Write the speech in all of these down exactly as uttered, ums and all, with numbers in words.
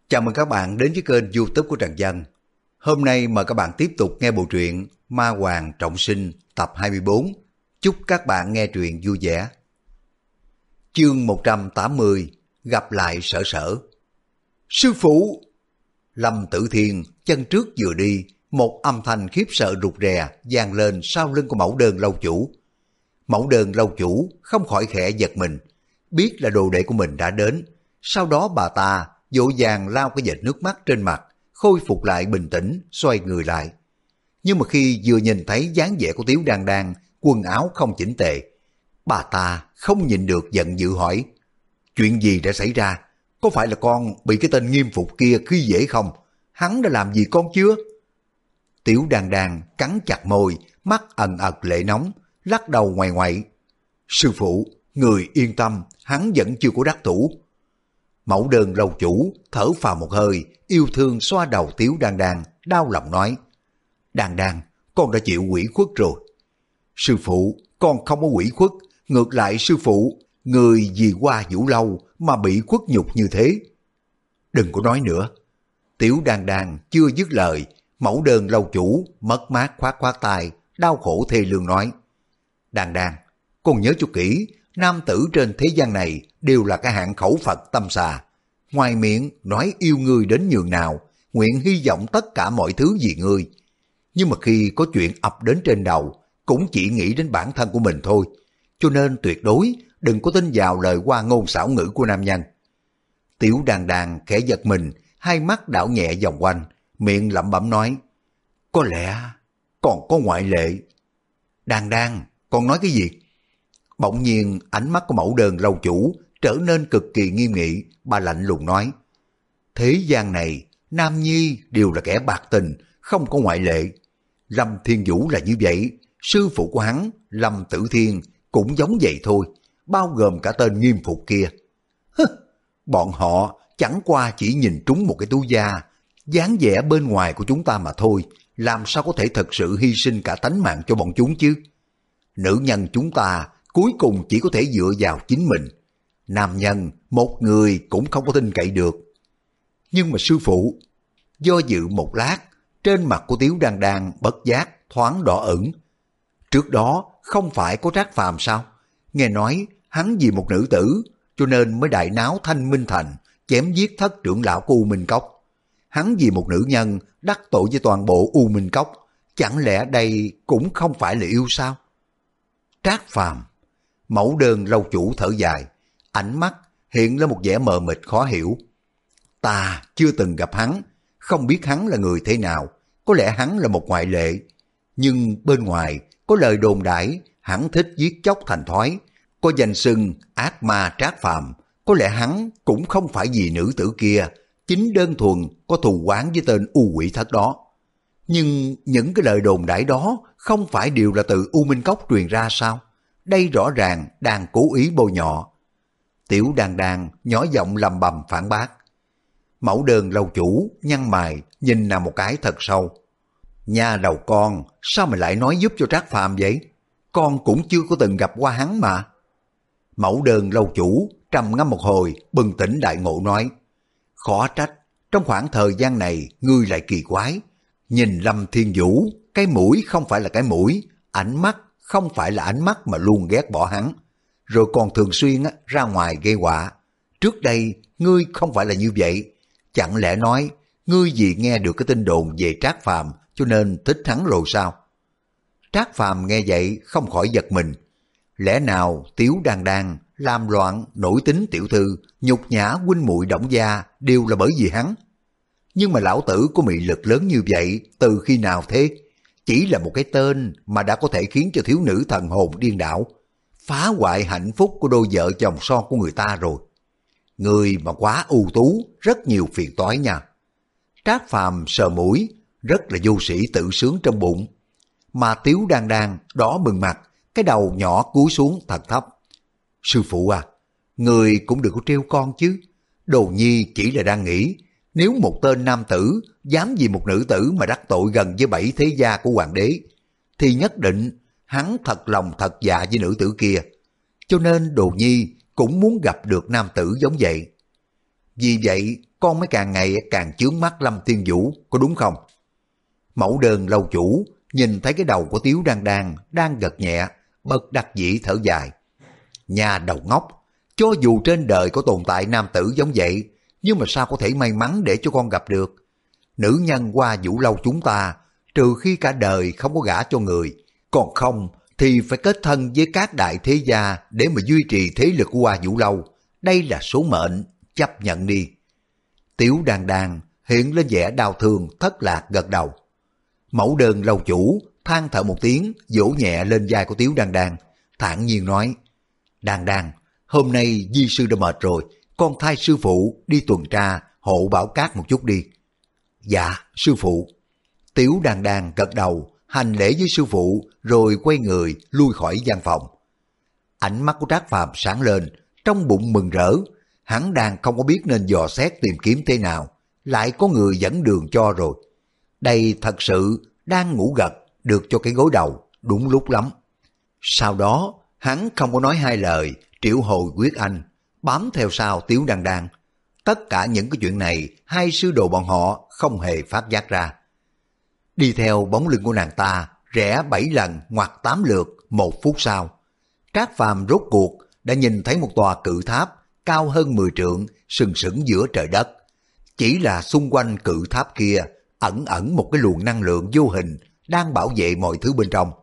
Chào mừng các bạn đến với kênh YouTube của Trần Dân. Hôm nay mời các bạn tiếp tục nghe bộ truyện Ma Hoàng Trọng Sinh tập hai mươi bốn. Chúc các bạn nghe truyện vui vẻ. Chương một trăm tám mươi, gặp lại Sở Sở. Sư phụ! Lâm Tử Thiên chân trước vừa đi, một âm thanh khiếp sợ rụt rè vang lên sau lưng của mẫu đơn lâu chủ. Mẫu đơn lâu chủ không khỏi khẽ giật mình, biết là đồ đệ của mình đã đến. Sau đó bà ta vội vàng lau cái vệt nước mắt trên mặt, khôi phục lại bình tĩnh, xoay người lại. Nhưng mà khi vừa nhìn thấy dáng vẻ của Tiếu Đan Đan, quần áo không chỉnh tề, bà ta không nhịn được giận dữ hỏi: chuyện gì đã xảy ra? Có phải là con bị cái tên Nghiêm Phục kia khi dễ không? Hắn đã làm gì con chưa? Tiếu Đan Đan cắn chặt môi, mắt ẩn ật lệ nóng, lắc đầu ngoài ngoại: sư phụ, người yên tâm, hắn vẫn chưa có đắc thủ. Mẫu đơn lâu chủ thở phào một hơi, yêu thương xoa đầu Tiếu Đan Đan, đau lòng nói: Đan Đan, con đã chịu ủy khuất rồi. Sư phụ, con không có ủy khuất, ngược lại sư phụ, người vì qua Vũ Lâu mà bị khuất nhục như thế. Đừng có nói nữa. Tiếu Đan Đan chưa dứt lời, mẫu đơn lâu chủ mất mát khoát khoát tay, đau khổ thê lương nói: Đan Đan, con nhớ cho kỹ, nam tử trên thế gian này đều là cái hạng khẩu Phật tâm xà. Ngoài miệng nói yêu ngươi đến nhường nào, nguyện hy vọng tất cả mọi thứ vì ngươi. Nhưng mà khi có chuyện ập đến trên đầu, cũng chỉ nghĩ đến bản thân của mình thôi. Cho nên tuyệt đối đừng có tin vào lời hoa ngôn xảo ngữ của nam nhân. Tiểu Đan Đan khẽ giật mình, hai mắt đảo nhẹ vòng quanh, miệng lẩm bẩm nói: có lẽ còn có ngoại lệ. Đan Đan, con nói cái gì? Bỗng nhiên ánh mắt của mẫu đơn lâu chủ trở nên cực kỳ nghiêm nghị, bà lạnh lùng nói: thế gian này nam nhi đều là kẻ bạc tình, không có ngoại lệ. Lâm Thiên Vũ là như vậy, sư phụ của hắn Lâm Tử Thiên cũng giống vậy thôi, bao gồm cả tên Nghiêm Phục kia. Hứ, bọn họ chẳng qua chỉ nhìn trúng một cái túi da, dáng vẻ bên ngoài của chúng ta mà thôi, làm sao có thể thật sự hy sinh cả tánh mạng cho bọn chúng chứ? Nữ nhân chúng ta cuối cùng chỉ có thể dựa vào chính mình. Nam nhân, một người cũng không có tin cậy được. Nhưng mà sư phụ... Do dự một lát, trên mặt của Tiếu Đan Đan bất giác thoáng đỏ ửng. Trước đó không phải có Trác Phàm sao? Nghe nói hắn vì một nữ tử, cho nên mới đại náo Thanh Minh Thành, chém giết thất trưởng lão của U Minh Cốc. Hắn vì một nữ nhân đắc tội với toàn bộ U Minh Cốc, chẳng lẽ đây cũng không phải là yêu sao? Trác Phàm. Mẫu đơn lâu chủ thở dài, ánh mắt hiện lên một vẻ mờ mịt khó hiểu. Ta chưa từng gặp hắn, không biết hắn là người thế nào, có lẽ hắn là một ngoại lệ. Nhưng bên ngoài có lời đồn đãi hắn thích giết chóc thành thói, có danh xưng ác ma Trác Phàm, có lẽ hắn cũng không phải vì nữ tử kia, chính đơn thuần có thù oán với tên U Quỷ Thất đó. Nhưng những cái lời đồn đãi đó không phải đều là từ U Minh Cốc truyền ra sao? Đây rõ ràng đang cố ý bôi nhọ. Tiểu Đan Đan nhỏ giọng lầm bầm phản bác. Mẫu đơn lâu chủ nhăn mày nhìn nàng một cái thật sâu. Nhà đầu con, sao mày lại nói giúp cho Trác Phàm vậy? Con cũng chưa có từng gặp qua hắn mà. Mẫu đơn lâu chủ trầm ngâm một hồi, bừng tỉnh đại ngộ nói: khó trách, trong khoảng thời gian này ngươi lại kỳ quái. Nhìn Lâm Thiên Vũ, cái mũi không phải là cái mũi, ánh mắt không phải là ánh mắt mà luôn ghét bỏ hắn. Rồi còn thường xuyên á, ra ngoài gây họa. Trước đây ngươi không phải là như vậy. Chẳng lẽ nói ngươi vì nghe được cái tin đồn về Trác Phàm cho nên thích hắn rồi sao? Trác Phàm nghe vậy không khỏi giật mình. Lẽ nào Tiếu Đan Đan làm loạn nổi tính tiểu thư, nhục nhã huynh muội Đổng gia đều là bởi vì hắn? Nhưng mà lão tử có mị lực lớn như vậy từ khi nào thế? Chỉ là một cái tên mà đã có thể khiến cho thiếu nữ thần hồn điên đảo, phá hoại hạnh phúc của đôi vợ chồng son của người ta rồi. Người mà quá ưu tú, rất nhiều phiền toái nha. Trác Phàm sờ mũi, rất là vô sĩ tự sướng trong bụng. Mà Tiếu Đan Đan đỏ bừng mặt, cái đầu nhỏ cúi xuống thật thấp. Sư phụ à, người cũng đừng có trêu con chứ. Đồ nhi chỉ là đang nghĩ, nếu một tên nam tử dám vì một nữ tử mà đắc tội gần với bảy thế gia của hoàng đế, thì nhất định hắn thật lòng thật dạ với nữ tử kia. Cho nên Đồ nhi cũng muốn gặp được nam tử giống vậy. Vì vậy con mới càng ngày càng chướng mắt Lâm Thiên Vũ, có đúng không? Mẫu đơn lâu chủ nhìn thấy cái đầu của Tiếu Đan Đan đang gật nhẹ, bất đắc dĩ thở dài. Nhà đầu ngốc, cho dù trên đời có tồn tại nam tử giống vậy, nhưng mà sao có thể may mắn để cho con gặp được? Nữ nhân Hoa Vũ Lâu chúng ta, trừ khi cả đời không có gả cho người, còn không thì phải kết thân với các đại thế gia để mà duy trì thế lực của Hoa Vũ Lâu. Đây là số mệnh, chấp nhận đi. Tiếu Đan Đan hiện lên vẻ đau thương thất lạc gật đầu. Mẫu đơn lâu chủ than thở một tiếng, vỗ nhẹ lên vai của Tiếu Đan Đan, thản nhiên nói: Đan Đan, hôm nay di sư đã mệt rồi, con thay sư phụ đi tuần tra hộ Bảo Cát một chút đi. Dạ sư phụ. Tiếu Đan Đan gật đầu hành lễ với sư phụ rồi quay người lui khỏi gian phòng. Ánh mắt của Trác Phàm sáng lên, trong bụng mừng rỡ. Hắn đang không có biết nên dò xét tìm kiếm thế nào, lại có người dẫn đường cho rồi. Đây thật sự đang ngủ gật được cho cái gối đầu, đúng lúc lắm. Sau đó hắn không có nói hai lời, triệu hồi Quyết Anh bám theo sau Tiếu Đan Đan. Tất cả những cái chuyện này hai sư đồ bọn họ không hề phát giác ra. Đi theo bóng lưng của nàng ta rẽ bảy lần ngoặt tám lượt. Một phút sau, Trác Phàm rốt cuộc đã nhìn thấy một tòa cự tháp cao hơn mười trượng sừng sững giữa trời đất. Chỉ là xung quanh cự tháp kia ẩn ẩn một cái luồng năng lượng vô hình đang bảo vệ mọi thứ bên trong.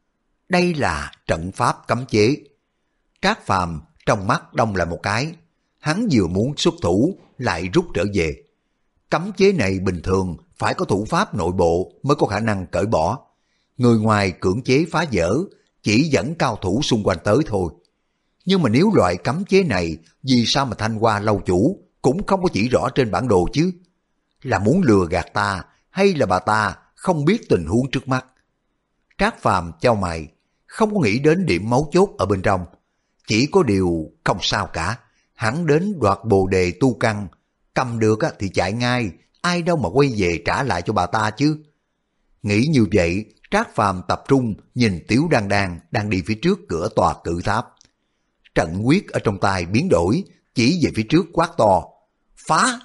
Đây là trận pháp cấm chế. Trác Phàm trong mắt đông lại một cái, hắn vừa muốn xuất thủ lại rút trở về. Cấm chế này bình thường phải có thủ pháp nội bộ mới có khả năng cởi bỏ. Người ngoài cưỡng chế phá vỡ chỉ dẫn cao thủ xung quanh tới thôi. Nhưng mà nếu loại cấm chế này, vì sao mà Thanh Hoa lâu chủ cũng không có chỉ rõ trên bản đồ chứ? Là muốn lừa gạt ta hay là bà ta không biết tình huống trước mắt? Trác Phàm chau mày, không có nghĩ đến điểm mấu chốt ở bên trong. Chỉ có điều không sao cả, hắn đến đoạt bồ đề tu căn, cầm được thì chạy ngay, ai đâu mà quay về trả lại cho bà ta chứ. Nghĩ như vậy, Trác Phàm tập trung nhìn Tiếu Đan Đan đang đi phía trước cửa tòa cự tháp. Trận quyết ở trong tay biến đổi, chỉ về phía trước quát to: Phá!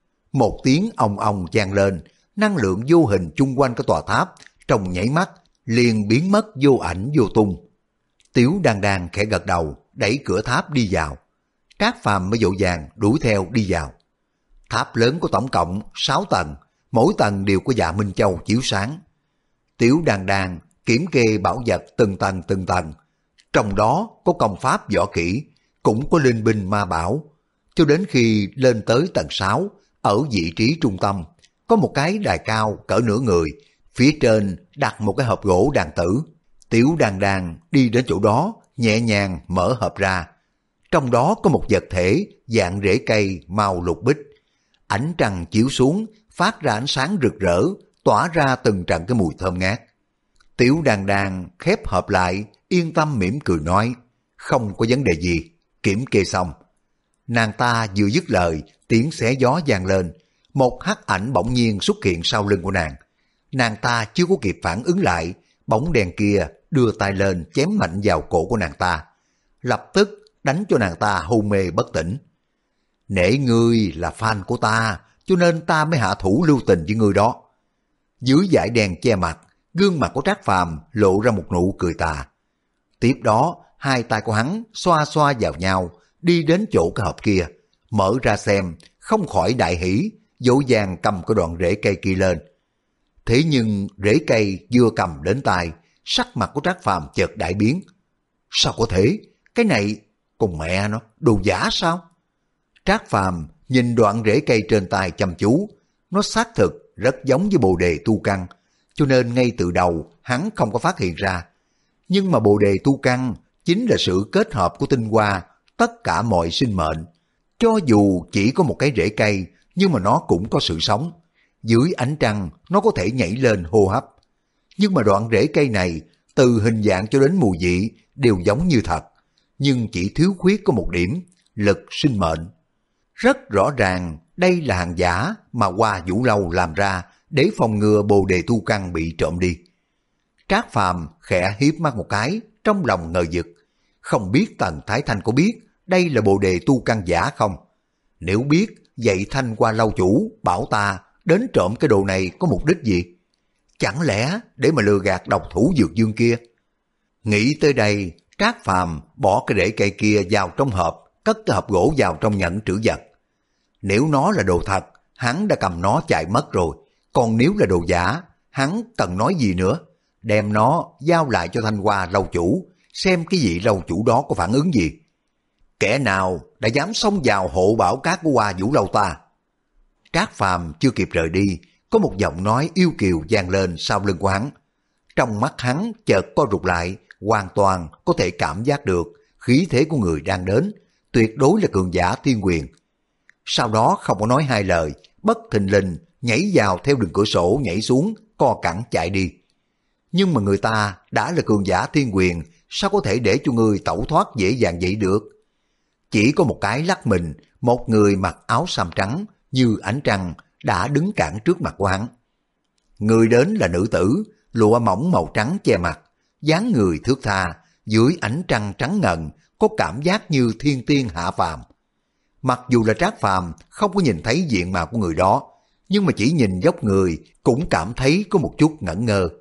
Một tiếng ong ong vang lên, năng lượng vô hình chung quanh cái tòa tháp trong nháy mắt liền biến mất vô ảnh vô tung. Tiếu Đan Đan khẽ gật đầu, đẩy cửa tháp đi vào. Trác Phàm mới vội vàng đuổi theo đi vào. Tháp lớn có tổng cộng sáu tầng, mỗi tầng đều có dạ Minh Châu chiếu sáng. Tiếu Đan Đan kiểm kê bảo vật từng tầng từng tầng, trong đó có công pháp võ kỹ, cũng có linh binh ma bảo. Cho đến khi lên tới tầng sáu, ở vị trí trung tâm, có một cái đài cao cỡ nửa người, phía trên đặt một cái hộp gỗ đàn tử. Tiếu Đan Đan đi đến chỗ đó, nhẹ nhàng mở hộp ra. Trong đó có một vật thể dạng rễ cây màu lục bích. Ánh trăng chiếu xuống, phát ra ánh sáng rực rỡ, tỏa ra từng trận cái mùi thơm ngát. Tiếu Đan Đan khép hộp lại, yên tâm mỉm cười nói: Không có vấn đề gì, kiểm kê xong. Nàng ta vừa dứt lời, tiếng xé gió vang lên, một hắc ảnh bỗng nhiên xuất hiện sau lưng của nàng. Nàng ta chưa có kịp phản ứng lại, bóng đèn kia đưa tay lên chém mạnh vào cổ của nàng ta, lập tức đánh cho nàng ta hôn mê bất tỉnh. Nể ngươi là fan của ta, cho nên ta mới hạ thủ lưu tình với ngươi đó. Dưới dải đèn che mặt, gương mặt của Trác Phàm lộ ra một nụ cười tà. Tiếp đó, hai tay của hắn xoa xoa vào nhau, đi đến chỗ cái hộp kia, mở ra xem, không khỏi đại hỉ, dỗ dàng cầm cái đoạn rễ cây kia lên. Thế nhưng rễ cây vừa cầm đến tay, sắc mặt của Trác Phàm chợt đại biến. Sao có thể? Cái này, con mẹ nó, đồ giả sao? Trác Phàm nhìn đoạn rễ cây trên tay chăm chú, nó xác thực rất giống với bồ đề tu căn, cho nên ngay từ đầu hắn không có phát hiện ra. Nhưng mà bồ đề tu căn chính là sự kết hợp của tinh hoa tất cả mọi sinh mệnh. Cho dù chỉ có một cái rễ cây, nhưng mà nó cũng có sự sống. Dưới ánh trăng nó có thể nhảy lên hô hấp. Nhưng mà đoạn rễ cây này, từ hình dạng cho đến mùi vị đều giống như thật, nhưng chỉ thiếu khuyết có một điểm, lực sinh mệnh. Rất rõ ràng đây là hàng giả mà Hoa Vũ Lâu làm ra để phòng ngừa bồ đề tu căn bị trộm đi. Trác Phàm khẽ hiếp mắt một cái, trong lòng ngờ vực. Không biết Tần Thái Thanh có biết đây là bồ đề tu căn giả không? Nếu biết, vậy Thanh Hoa lâu chủ bảo ta đến trộm cái đồ này có mục đích gì? Chẳng lẽ để mà lừa gạt độc thủ Dược Dương kia? Nghĩ tới đây, Trác Phàm bỏ cái rễ cây kia vào trong hộp, cất cái hộp gỗ vào trong nhẫn trữ vật. Nếu nó là đồ thật, hắn đã cầm nó chạy mất rồi. Còn nếu là đồ giả, hắn cần nói gì nữa? Đem nó giao lại cho Thanh Hoa lâu chủ, xem cái vị lâu chủ đó có phản ứng gì. Kẻ nào đã dám xông vào hộ bảo cát của Hoa Vũ lâu ta? Trác Phàm chưa kịp rời đi, có một giọng nói yêu kiều vang lên sau lưng của hắn. Trong mắt hắn chợt co rụt lại, hoàn toàn có thể cảm giác được khí thế của người đang đến, tuyệt đối là cường giả thiên quyền. Sau đó không có nói hai lời, bất thình lình nhảy vào theo đường cửa sổ nhảy xuống, co cẳng chạy đi. Nhưng mà người ta đã là cường giả thiên quyền, sao có thể để cho người tẩu thoát dễ dàng vậy được? Chỉ có một cái lắc mình, một người mặc áo xám trắng như ánh trăng đã đứng cản trước mặt của hắn. Người đến là nữ tử, lụa mỏng màu trắng che mặt, dáng người thướt tha, dưới ánh trăng trắng ngần, có cảm giác như thiên tiên hạ phàm. Mặc dù là Trác Phàm không có nhìn thấy diện mạo của người đó, nhưng mà chỉ nhìn dốc người cũng cảm thấy có một chút ngẩn ngơ.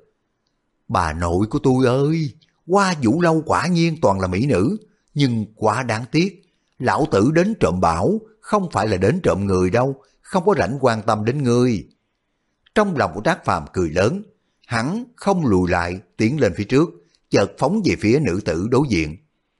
Bà nội của tôi ơi, Hoa Vũ lâu quả nhiên toàn là mỹ nữ, nhưng quá đáng tiếc, lão tử đến trộm bảo, không phải là đến trộm người đâu, không có rảnh quan tâm đến ngươi. Trong lòng của Trác Phàm cười lớn, hắn không lùi lại, tiến lên phía trước, chợt phóng về phía nữ tử đối diện.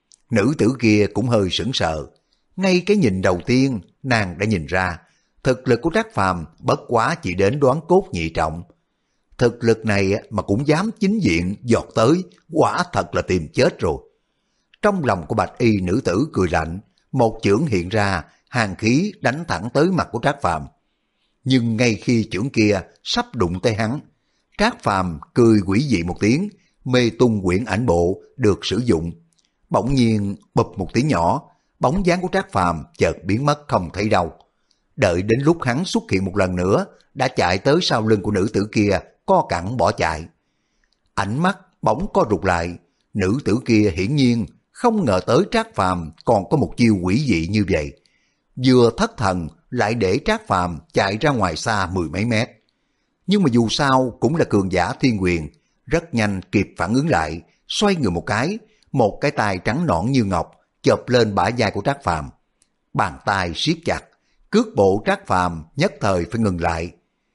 Nữ tử kia cũng hơi sững sờ, ngay cái nhìn đầu tiên nàng đã nhìn ra, thực lực của Trác Phàm bất quá chỉ đến đoán cốt nhị trọng. Thực lực này mà cũng dám chính diện giọt tới, quả thật là tìm chết rồi. Trong lòng của bạch y nữ tử cười lạnh, một chưởng hiện ra, hàn khí đánh thẳng tới mặt của Trác Phàm. Nhưng ngay khi chưởng kia sắp đụng tới hắn, Trác Phàm cười quỷ dị một tiếng, mê tung quyển ảnh bộ được sử dụng. Bỗng nhiên bụp một tiếng nhỏ, bóng dáng của Trác Phàm chợt biến mất không thấy đâu. Đợi đến lúc hắn xuất hiện một lần nữa, đã chạy tới sau lưng của nữ tử kia, co cẳng bỏ chạy. Ánh mắt bỗng co rụt lại, nữ tử kia hiển nhiên không ngờ tới Trác Phàm còn có một chiêu quỷ dị như vậy. Vừa thất thần lại để Trác Phàm chạy ra ngoài xa mười mấy mét. Nhưng mà dù sao cũng là cường giả thiên quyền, rất nhanh kịp phản ứng lại, xoay người một cái, một cái tay trắng nõn như ngọc chộp lên bả vai của Trác Phàm. Bàn tay siết chặt, cước bộ Trác Phàm nhất thời phải ngừng lại.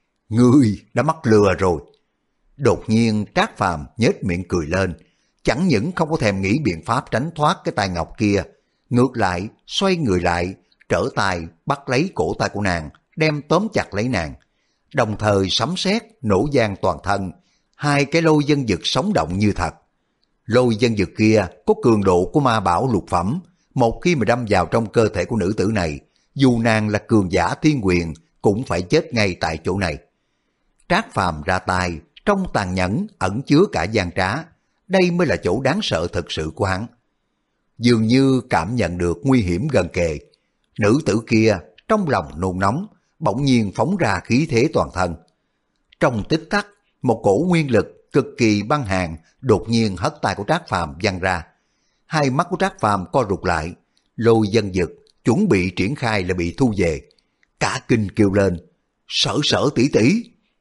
Ngươi đã mắc lừa rồi. Đột nhiên Trác Phàm nhếch miệng cười lên, chẳng những không có thèm nghĩ biện pháp tránh thoát cái tay ngọc kia, ngược lại xoay người lại, trở tay bắt lấy cổ tay của nàng, đem tóm chặt lấy nàng. Đồng thời sấm sét nổ vang toàn thân, hai cái lôi dân dực sống động như thật. Lôi dân dực kia có cường độ của ma bảo lục phẩm, một khi mà đâm vào trong cơ thể của nữ tử này, dù nàng là cường giả thiên quyền cũng phải chết ngay tại chỗ này. Trác Phàm ra tay, trong tàn nhẫn ẩn chứa cả gian trá, đây mới là chỗ đáng sợ thực sự của hắn. Dường như cảm nhận được nguy hiểm gần kề, nữ tử kia trong lòng nôn nóng, bỗng nhiên phóng ra khí thế toàn thân. Trong tích tắc, một cổ nguyên lực cực kỳ băng hàn đột nhiên hất tay của Trác Phàm văng ra. Hai mắt của Trác Phàm co rụt lại, lôi dân dực chuẩn bị triển khai là bị thu về. Cả kinh kêu lên, sở sở tỷ tỷ.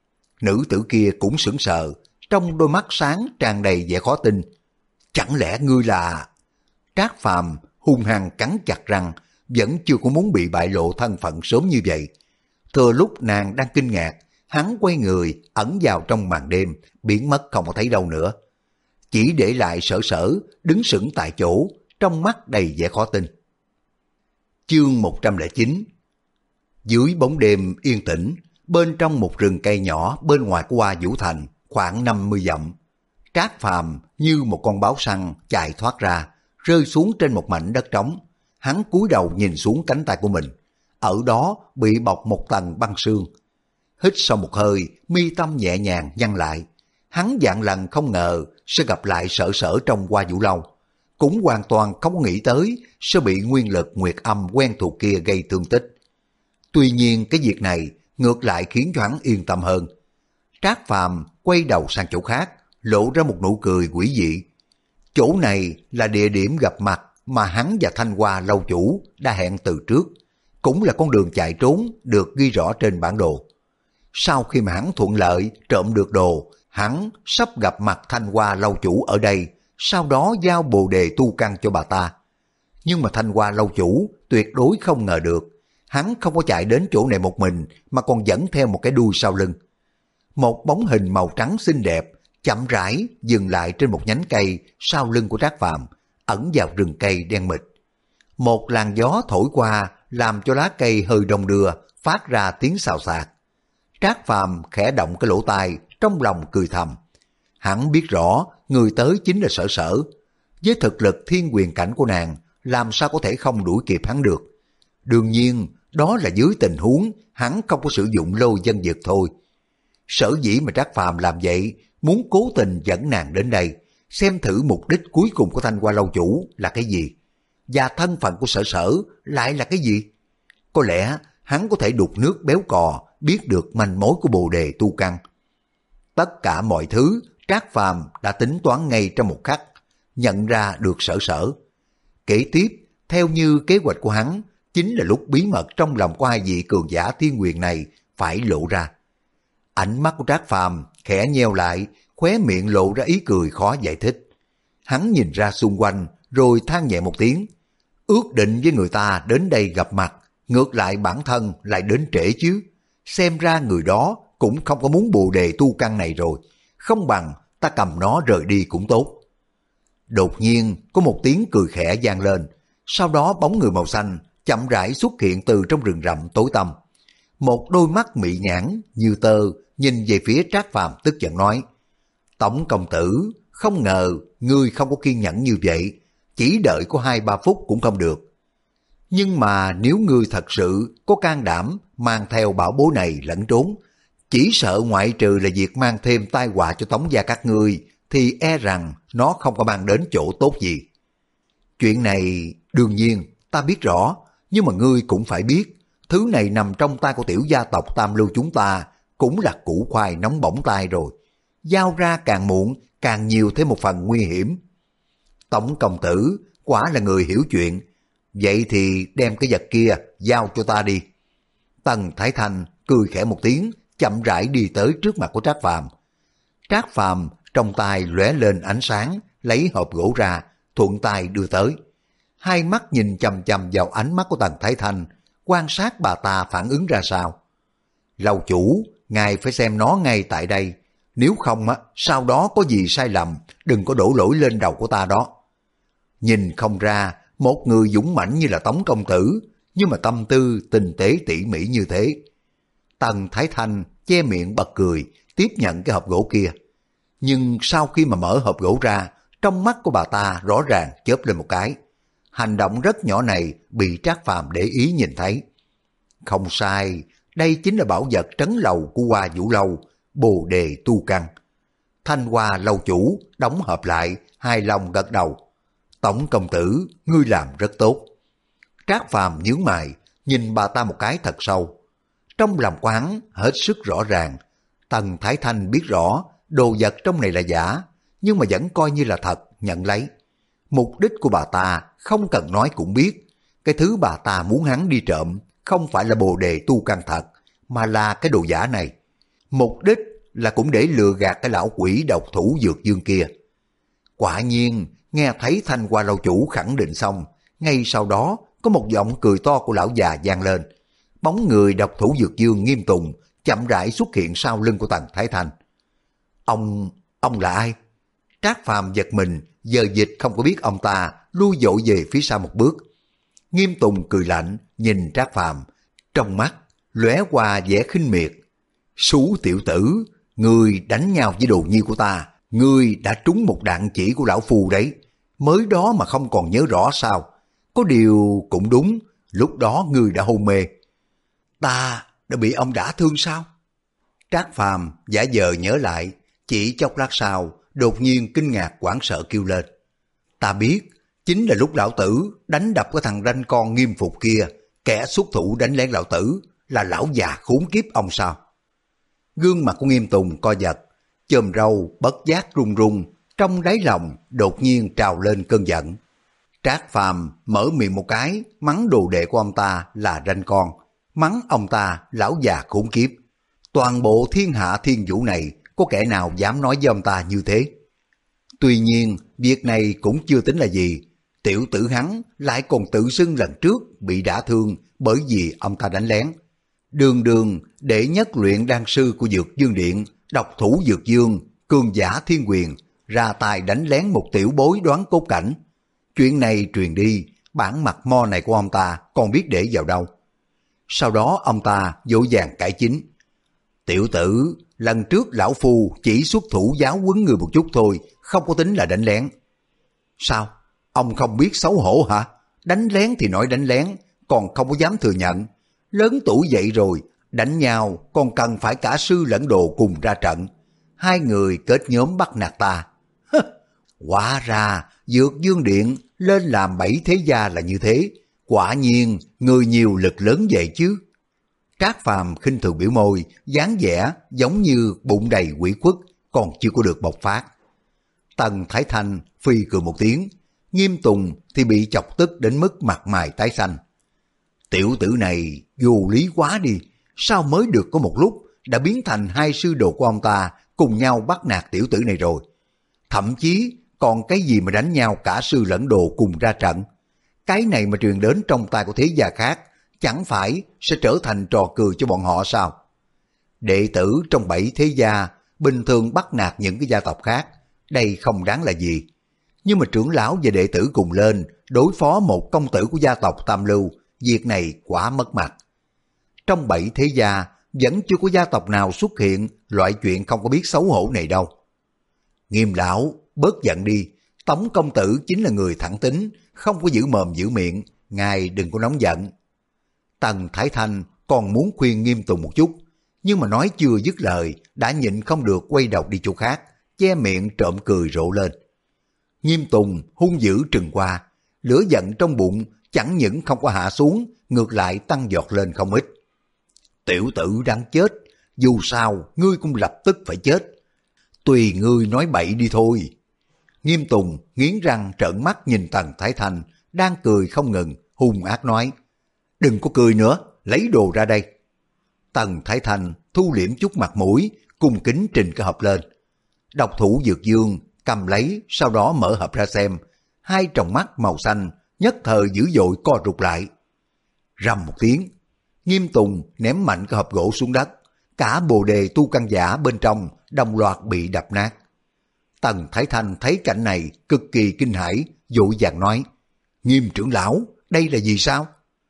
Nữ tử kia cũng sững sờ, trong đôi mắt sáng tràn đầy vẻ khó tin. Chẳng lẽ ngươi là... Trác Phàm hung hăng cắn chặt răng, vẫn chưa có muốn bị bại lộ thân phận sớm như vậy. Thừa lúc nàng đang kinh ngạc, hắn quay người ẩn vào trong màn đêm, biến mất không có thấy đâu nữa. Chỉ để lại sở sở đứng sững tại chỗ, trong mắt đầy vẻ khó tin. Chương một trăm lẻ chín. Dưới bóng đêm yên tĩnh, bên trong một rừng cây nhỏ bên ngoài của Hoa Vũ Thành, khoảng năm mươi dặm, Trác Phàm như một con báo săn chạy thoát ra, rơi xuống trên một mảnh đất trống. Hắn cúi đầu nhìn xuống cánh tay của mình, ở đó bị bọc một tầng băng sương. Hít sau một hơi, mi tâm nhẹ nhàng nhăn lại. Hắn vạn lần không ngờ sẽ gặp lại sở sở trong Hoa Vũ lâu, cũng hoàn toàn không nghĩ tới sẽ bị nguyên lực nguyệt âm quen thuộc kia gây thương tích. Tuy nhiên cái việc này ngược lại khiến cho hắn yên tâm hơn. Trác Phàm quay đầu sang chỗ khác, lộ ra một nụ cười quỷ dị. Chỗ này là địa điểm gặp mặt mà hắn và Thanh Hoa lâu chủ đã hẹn từ trước. cũng là con đường chạy trốn được ghi rõ trên bản đồ. Sau khi mà hắn thuận lợi trộm được đồ, hắn sắp gặp mặt Thanh Hoa lâu chủ ở đây, sau đó giao bồ đề tu căn cho bà ta. Nhưng mà Thanh Hoa lâu chủ tuyệt đối không ngờ được, hắn không có chạy đến chỗ này một mình mà còn dẫn theo một cái đuôi sau lưng. Một bóng hình màu trắng xinh đẹp chậm rãi dừng lại trên một nhánh cây sau lưng của Trác Phàm, ẩn vào rừng cây đen mịt. Một làn gió thổi qua làm cho lá cây hơi đong đưa, phát ra tiếng xào xạc. Trác Phàm khẽ động cái lỗ tai, trong lòng cười thầm. Hắn biết rõ người tới chính là Sở Sở. Với thực lực thiên quyền cảnh của nàng, làm sao có thể không đuổi kịp hắn được. Đương nhiên, đó là dưới tình huống hắn không có sử dụng lôi dân dược thôi. Sở dĩ mà Trác Phàm làm vậy, muốn cố tình dẫn nàng đến đây, xem thử mục đích cuối cùng của Thanh Hoa lâu chủ là cái gì, và thân phận của Sở Sở lại là cái gì. Có lẽ hắn có thể đục nước béo cò, biết được manh mối của bồ đề tu căn. Tất cả mọi thứ Trác Phàm đã tính toán ngay trong một khắc, nhận ra được Sở Sở. Kế tiếp, theo như kế hoạch của hắn, chính là lúc bí mật trong lòng của hai vị cường giả thiên quyền này phải lộ ra. Ánh mắt của Trác Phàm khẽ nheo lại, khóe miệng lộ ra ý cười khó giải thích. Hắn nhìn ra xung quanh rồi than nhẹ một tiếng. Ước định với người ta đến đây gặp mặt, ngược lại bản thân lại đến trễ chứ. Xem ra người đó cũng không có muốn bồ đề tu căn này rồi, không bằng ta cầm nó rời đi cũng tốt. Đột nhiên có một tiếng cười khẽ vang lên, sau đó bóng người màu xanh chậm rãi xuất hiện từ trong rừng rậm tối tăm. Một đôi mắt mị nhãn như tơ nhìn về phía Trác Phàm tức giận nói: Tổng công tử, không ngờ ngươi không có kiên nhẫn như vậy, chỉ đợi có hai ba phút cũng không được. Nhưng mà nếu ngươi thật sự có can đảm mang theo bảo bối này lẫn trốn, chỉ sợ ngoại trừ là việc mang thêm tai họa cho Tống gia các ngươi, thì e rằng nó không có mang đến chỗ tốt gì. Chuyện này đương nhiên ta biết rõ, nhưng mà ngươi cũng phải biết, thứ này nằm trong tay của tiểu gia tộc Tam Lưu chúng ta, cũng là củ khoai nóng bỏng tay rồi. Giao ra càng muộn, càng nhiều thêm một phần nguy hiểm. Tổng công tử quả là người hiểu chuyện, vậy thì đem cái vật kia giao cho ta đi. Tần Thái Thanh cười khẽ một tiếng, chậm rãi đi tới trước mặt của Trác Phàm. Trác Phàm trong tay lóe lên ánh sáng, lấy hộp gỗ ra, thuận tay đưa tới. Hai mắt nhìn chằm chằm vào ánh mắt của Tần Thái Thanh, quan sát bà ta phản ứng ra sao. Lâu chủ, ngài phải xem nó ngay tại đây, nếu không á, sau đó có gì sai lầm, đừng có đổ lỗi lên đầu của ta đó. Nhìn không ra, một người dũng mãnh như là Tống công tử, nhưng mà tâm tư tinh tế tỉ mỉ như thế. Tần Thái Thanh che miệng bật cười, tiếp nhận cái hộp gỗ kia. Nhưng sau khi mà mở hộp gỗ ra, trong mắt của bà ta rõ ràng chớp lên một cái. Hành động rất nhỏ này bị Trác Phàm để ý nhìn thấy. Không sai, đây chính là bảo vật trấn lầu của Hoa Vũ Lâu, bồ đề tu căn. Thanh Hoa lâu chủ đóng hộp lại, hài lòng gật đầu. Tổng công tử, ngươi làm rất tốt. Trác Phàm nhướng mày, nhìn bà ta một cái thật sâu. Trong lòng của hắn hết sức rõ ràng, Tần Thái Thanh biết rõ đồ vật trong này là giả, nhưng mà vẫn coi như là thật, nhận lấy. Mục đích của bà ta không cần nói cũng biết, cái thứ bà ta muốn hắn đi trộm không phải là bồ đề tu căn thật, mà là cái đồ giả này. Mục đích là cũng để lừa gạt cái lão quỷ độc thủ dược dương kia. Quả nhiên, nghe thấy Thanh Hoa lâu chủ khẳng định xong, ngay sau đó có một giọng cười to của lão già vang lên. Bóng người độc thủ dược dương Nghiêm Tùng chậm rãi xuất hiện sau lưng của Tần Thái Thanh. Ông, ông là ai? Trác Phàm giật mình, giờ dịch không có biết ông ta, lui dội về phía sau một bước. Nghiêm Tùng cười lạnh, nhìn Trác Phàm, trong mắt lóe qua vẻ khinh miệt. Xú tiểu tử, ngươi đánh nhau với đồ nhi của ta, ngươi đã trúng một đạn chỉ của lão phù đấy, mới đó mà không còn nhớ rõ sao? Có điều cũng đúng, lúc đó ngươi đã hôn mê. Ta đã bị ông đả thương sao? Trác Phàm giả vờ nhớ lại, chỉ chốc lát sau, đột nhiên kinh ngạc hoảng sợ kêu lên. Ta biết, chính là lúc lão tử đánh đập cái thằng ranh con Nghiêm Phục kia, kẻ xuất thủ đánh lén lão tử là lão già khốn kiếp ông sao? Gương mặt của Nghiêm Tùng co giật, chòm râu bất giác run run, trong đáy lòng đột nhiên trào lên cơn giận. Trác Phàm mở miệng một cái, mắng đồ đệ của ông ta là ranh con, mắng ông ta lão già khốn kiếp. Toàn bộ thiên hạ thiên vũ này có kẻ nào dám nói với ông ta như thế? Tuy nhiên, việc này cũng chưa tính là gì. Tiểu tử hắn lại còn tự xưng lần trước bị đả thương bởi vì ông ta đánh lén. Đường đường đệ nhất luyện đan sư của Dược Dương Điện, độc thủ Dược Dương, cường giả thiên quyền, ra tay đánh lén một tiểu bối đoán cốt cảnh. Chuyện này truyền đi, bản mặt mo này của ông ta còn biết để vào đâu. Sau đó ông ta vội vàng cải chính. Tiểu tử, lần trước lão phu chỉ xuất thủ giáo huấn người một chút thôi, không có tính là đánh lén. Sao? Ông không biết xấu hổ hả? Đánh lén thì nói đánh lén, còn không có dám thừa nhận. Lớn tuổi vậy rồi, đánh nhau còn cần phải cả sư lẫn đồ cùng ra trận. Hai người kết nhóm bắt nạt ta. Quả ra Dược Dương Điện lên làm bảy thế gia là như thế. Quả nhiên người nhiều lực lớn vậy chứ. Trác Phàm khinh thường biểu môi, dáng vẻ giống như bụng đầy quỷ khuất, còn chưa có được bộc phát. Tần Thái Thanh phi cười một tiếng, Nghiêm Tùng thì bị chọc tức đến mức mặt mày tái xanh. Tiểu tử này vô lý quá đi, sao mới được có một lúc đã biến thành hai sư đồ của ông ta cùng nhau bắt nạt tiểu tử này rồi. Thậm chí còn cái gì mà đánh nhau cả sư lẫn đồ cùng ra trận. Cái này mà truyền đến trong tay của thế gia khác, chẳng phải sẽ trở thành trò cười cho bọn họ sao? Đệ tử trong bảy thế gia bình thường bắt nạt những cái gia tộc khác, đây không đáng là gì. Nhưng mà trưởng lão và đệ tử cùng lên đối phó một công tử của gia tộc Tam Lưu, việc này quá mất mặt. Trong bảy thế gia vẫn chưa có gia tộc nào xuất hiện loại chuyện không có biết xấu hổ này đâu. Nghiêm lão, bớt giận đi, Tống công tử chính là người thẳng tính, không có giữ mồm giữ miệng, ngài đừng có nóng giận. Tần Thái Thanh còn muốn khuyên Nghiêm Tùng một chút, nhưng mà nói chưa dứt lời, đã nhịn không được quay đầu đi chỗ khác, che miệng trộm cười rộ lên. Nghiêm Tùng hung dữ trừng qua, lửa giận trong bụng chẳng những không có hạ xuống, ngược lại tăng giọt lên không ít. Tiểu tử đang chết, dù sao ngươi cũng lập tức phải chết. Tùy ngươi nói bậy đi thôi. Nghiêm Tùng nghiến răng trợn mắt nhìn Tần Thái Thanh đang cười không ngừng, hung ác nói: đừng có cười nữa, lấy đồ ra đây. Tần Thái Thanh thu liễm chút mặt mũi, cung kính trình cái hộp lên. Độc thủ Dược Dương cầm lấy, sau đó mở hộp ra xem, hai tròng mắt màu xanh nhất thời dữ dội co rụt lại. Rầm một tiếng, Nghiêm Tùng ném mạnh cái hộp gỗ xuống đất, cả bồ đề tu căn giả bên trong đồng loạt bị đập nát. Tần Thái Thanh thấy cảnh này cực kỳ kinh hãi, vội vàng nói: Nghiêm trưởng lão, đây là gì sao?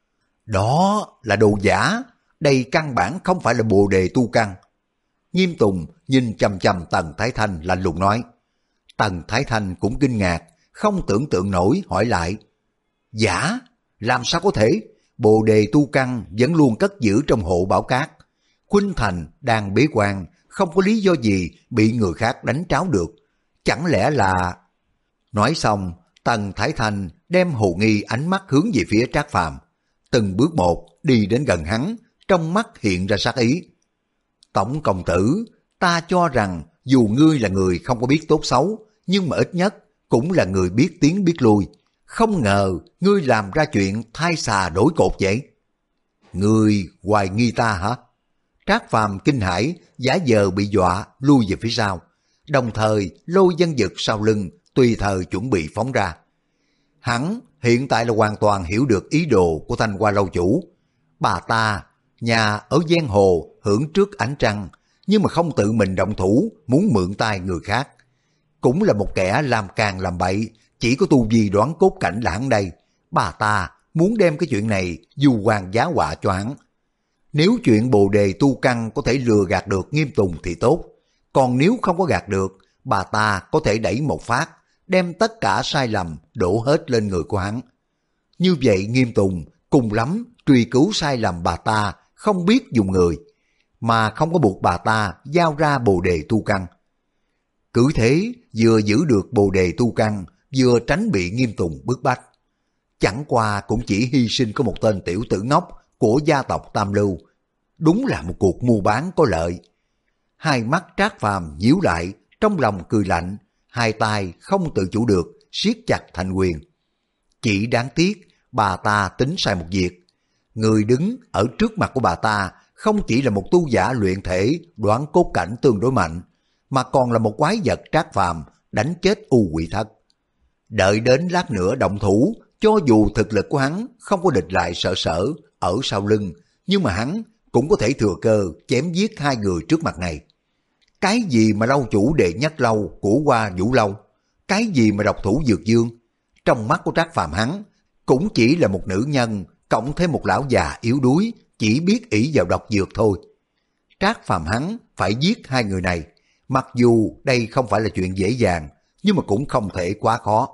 Đó là đồ giả, đây căn bản không phải là bồ đề tu căn. Nghiêm Tùng nhìn chằm chằm Tần Thái Thanh lạnh lùng nói. Tần Thái Thanh cũng kinh ngạc, không tưởng tượng nổi hỏi lại: giả? Làm sao có thể? Bồ đề tu căn vẫn luôn cất giữ trong hộ bảo cát. Khuynh Thành đang bế quan, không có lý do gì bị người khác đánh tráo được. Chẳng lẽ là... Nói xong, Tần Thái Thanh đem hồ nghi ánh mắt hướng về phía Trác Phàm, từng bước một đi đến gần hắn, trong mắt hiện ra sát ý. Tổng công tử, ta cho rằng dù ngươi là người không có biết tốt xấu, nhưng mà ít nhất cũng là người biết tiến biết lui. Không ngờ ngươi làm ra chuyện thay xà đổi cột vậy. Ngươi hoài nghi ta hả? Trác Phàm kinh hãi, giả vờ bị dọa lui về phía sau, đồng thời lôi dân dực sau lưng tùy thời chuẩn bị phóng ra. Hắn hiện tại là hoàn toàn hiểu được ý đồ của Thanh Hoa lâu chủ. Bà ta nhà ở giang hồ hưởng trước ánh trăng, nhưng mà không tự mình động thủ, muốn mượn tay người khác. Cũng là một kẻ làm càng làm bậy, chỉ có tu vi đoán cốt cảnh là hắn đây. Bà ta muốn đem cái chuyện này du quan giá họa cho hắn. Nếu chuyện bồ đề tu căn có thể lừa gạt được Nghiêm Tùng thì tốt, còn nếu không có gạt được, bà ta có thể đẩy một phát, đem tất cả sai lầm đổ hết lên người của hắn. Như vậy Nghiêm Tùng cùng lắm truy cứu sai lầm bà ta không biết dùng người, mà không có buộc bà ta giao ra bồ đề tu căn. Cứ thế vừa giữ được bồ đề tu căn, vừa tránh bị Nghiêm Tùng bức bách. Chẳng qua cũng chỉ hy sinh có một tên tiểu tử ngốc của gia tộc Tam Lưu. Đúng là một cuộc mua bán có lợi. Hai mắt Trác Phàm nhíu lại, trong lòng cười lạnh, hai tay không tự chủ được siết chặt thành quyền. Chỉ đáng tiếc bà ta tính sai một việc. Người đứng ở trước mặt của bà ta không chỉ là một tu giả luyện thể đoán cốt cảnh tương đối mạnh, mà còn là một quái vật Trác Phàm đánh chết U Quỷ Thất. Đợi đến lát nữa động thủ, cho dù thực lực của hắn không có địch lại sợ sở ở sau lưng, nhưng mà hắn cũng có thể thừa cơ chém giết hai người trước mặt này. Cái gì mà lâu chủ đệ nhất lâu của Hoa Vũ Lâu, cái gì mà độc thủ Dược Dương, trong mắt của Trác Phàm hắn cũng chỉ là một nữ nhân cộng thêm một lão già yếu đuối chỉ biết ỷ vào độc dược thôi. Trác Phàm hắn phải giết hai người này, mặc dù đây không phải là chuyện dễ dàng, nhưng mà cũng không thể quá khó.